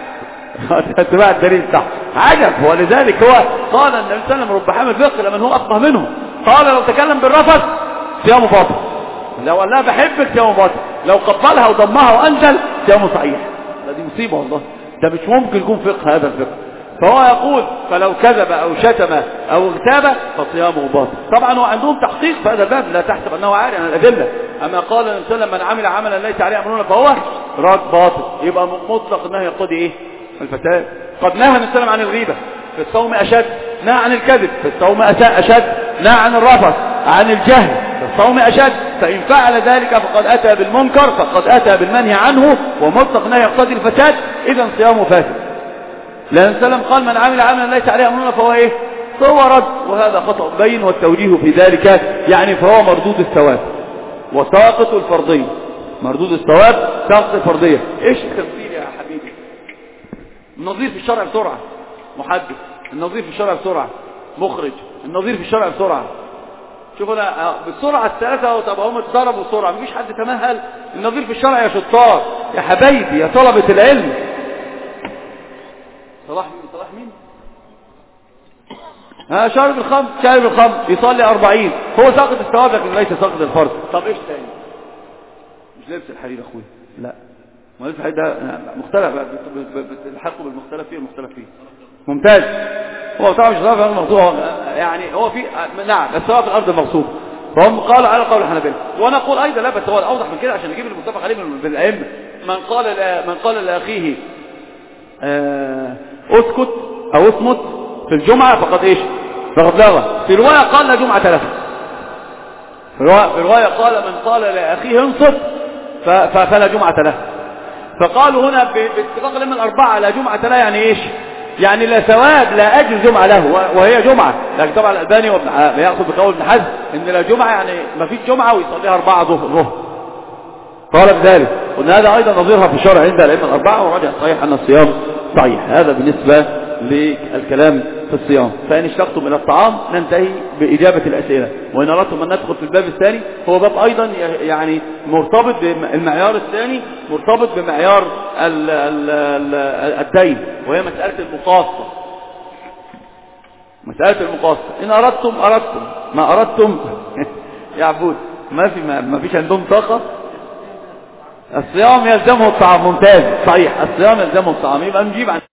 اتباع الدليل بتاعه عجب. ولذلك هو قال النبي صلى الله عليه وسلم رب حامل فقه لمن هو أفقه منه. قال لو تكلم بالرفث صيامه باطل، لو قال لها بحبك صيامه باطل، لو قبلها وضمها وأنزل صيامه صحيح. دي مصيبة والله، ده مش ممكن يكون فقه هذا الفقه. فهو يقول فلو كذب أو شتم أو اغتاب فصيامه باطل. طبعا هو عندهم تحقيق في هذا الباب، لا تحسب أنه عاري عن الأدلة. أما قال النبي صلى الله عليه وسلم من عمل عملا ليس عليه أمرنا فهو رد باطل، يبقى مطلق النهي يقتضي إيه؟ الفساد. قد نهى النبي صلى الله عليه وسلم عن الغيبة في الصوم أشد، نهى عن الكذب في الصوم أشد، نهى عن الرفث عن الجهل في الصوم أشد. فإن فعل ذلك فقد أتى بالمنكر، فقد أتى بالمنهي عنه، ومطلق نهي يقتضي الفساد، إذا صيامه فاسد. لأن السلام قال من عمل عملا ليس عليه أمرنا فهو إيه؟ فهو رد. وهذا خطأ بين، والتوجيه في ذلك يعني فهو مردود الثواب وساقط الفرضية. مردود الثواب ساقط الفرضية. إيش التمثيل يا حبيبي؟ النظير في الشرع بسرعة محدث، النظير في الشرع بسرعة مخرج، النظير في الشرع بسرعة. شوف أنا بالسرعة الثلاثة وتبقى هم اتضربوا بسرعة، مفيش حد تمهل. النظير في الشرع يا شطار يا حبايبي يا طلبة العلم. صلاح مين؟ شارب الخمر يصلي 40، هو ساقط الثواب لكن ليس ساقط الفرض. طب ايش تاني؟ مش لبس الحرير اخويا، لا، ما لبس الحرير ده مختلف، بتلحقه بالمختلف فيه المختلف فيه. ممتاز. هو طبعا مش ثواب المغصوب، يعني هو في نعم الثواب في الارض المغصوب، فهم قالوا على قول الحنابلة. ونقول ايضا لا، بس هو الاوضح من كده عشان نجيب المتفق عليه من الائمه. من قال لاخيه اسكت او اصمت في الجمعة فقد ايش؟ فقد لغى. في رواية قال لا جمعة له. في رواية قال من قال لأخيه انصت فلا جمعة له. فقالوا هنا باتفاق الأئمة الأربعة لا جمعة له يعني ايش؟ يعني لا ثواب لا أجر جمعة له، وهي جمعة. لكن طبعا الألباني يأخذ بقول ابن حزم ان لا جمعة يعني ما فيش جمعة ويصليها 4 ظهر. قال بذلك، قلنا هذا أيضا نظيرها في الشرع عند الأئمة الأربعة، ورجع صحيح أن الصيام صحيح. هذا بالنسبة للكلام في الصيام. فإن اشتقتم إلى الطعام ننتهي بإجابة الأسئلة، وإن أردتم أن ندخل في الباب الثاني هو باب أيضا يعني مرتبط بالمعيار الثاني، مرتبط بمعيار الدين، وهي مسألة المقاصة. مسألة المقاصة إن أردتم ما أردتم يا عبود ما فيش عندهم طاقة. الصيام يلزمه الطعام، ممتاز صحيح، الصيام يلزمه الطعام. يبقى نجيب عن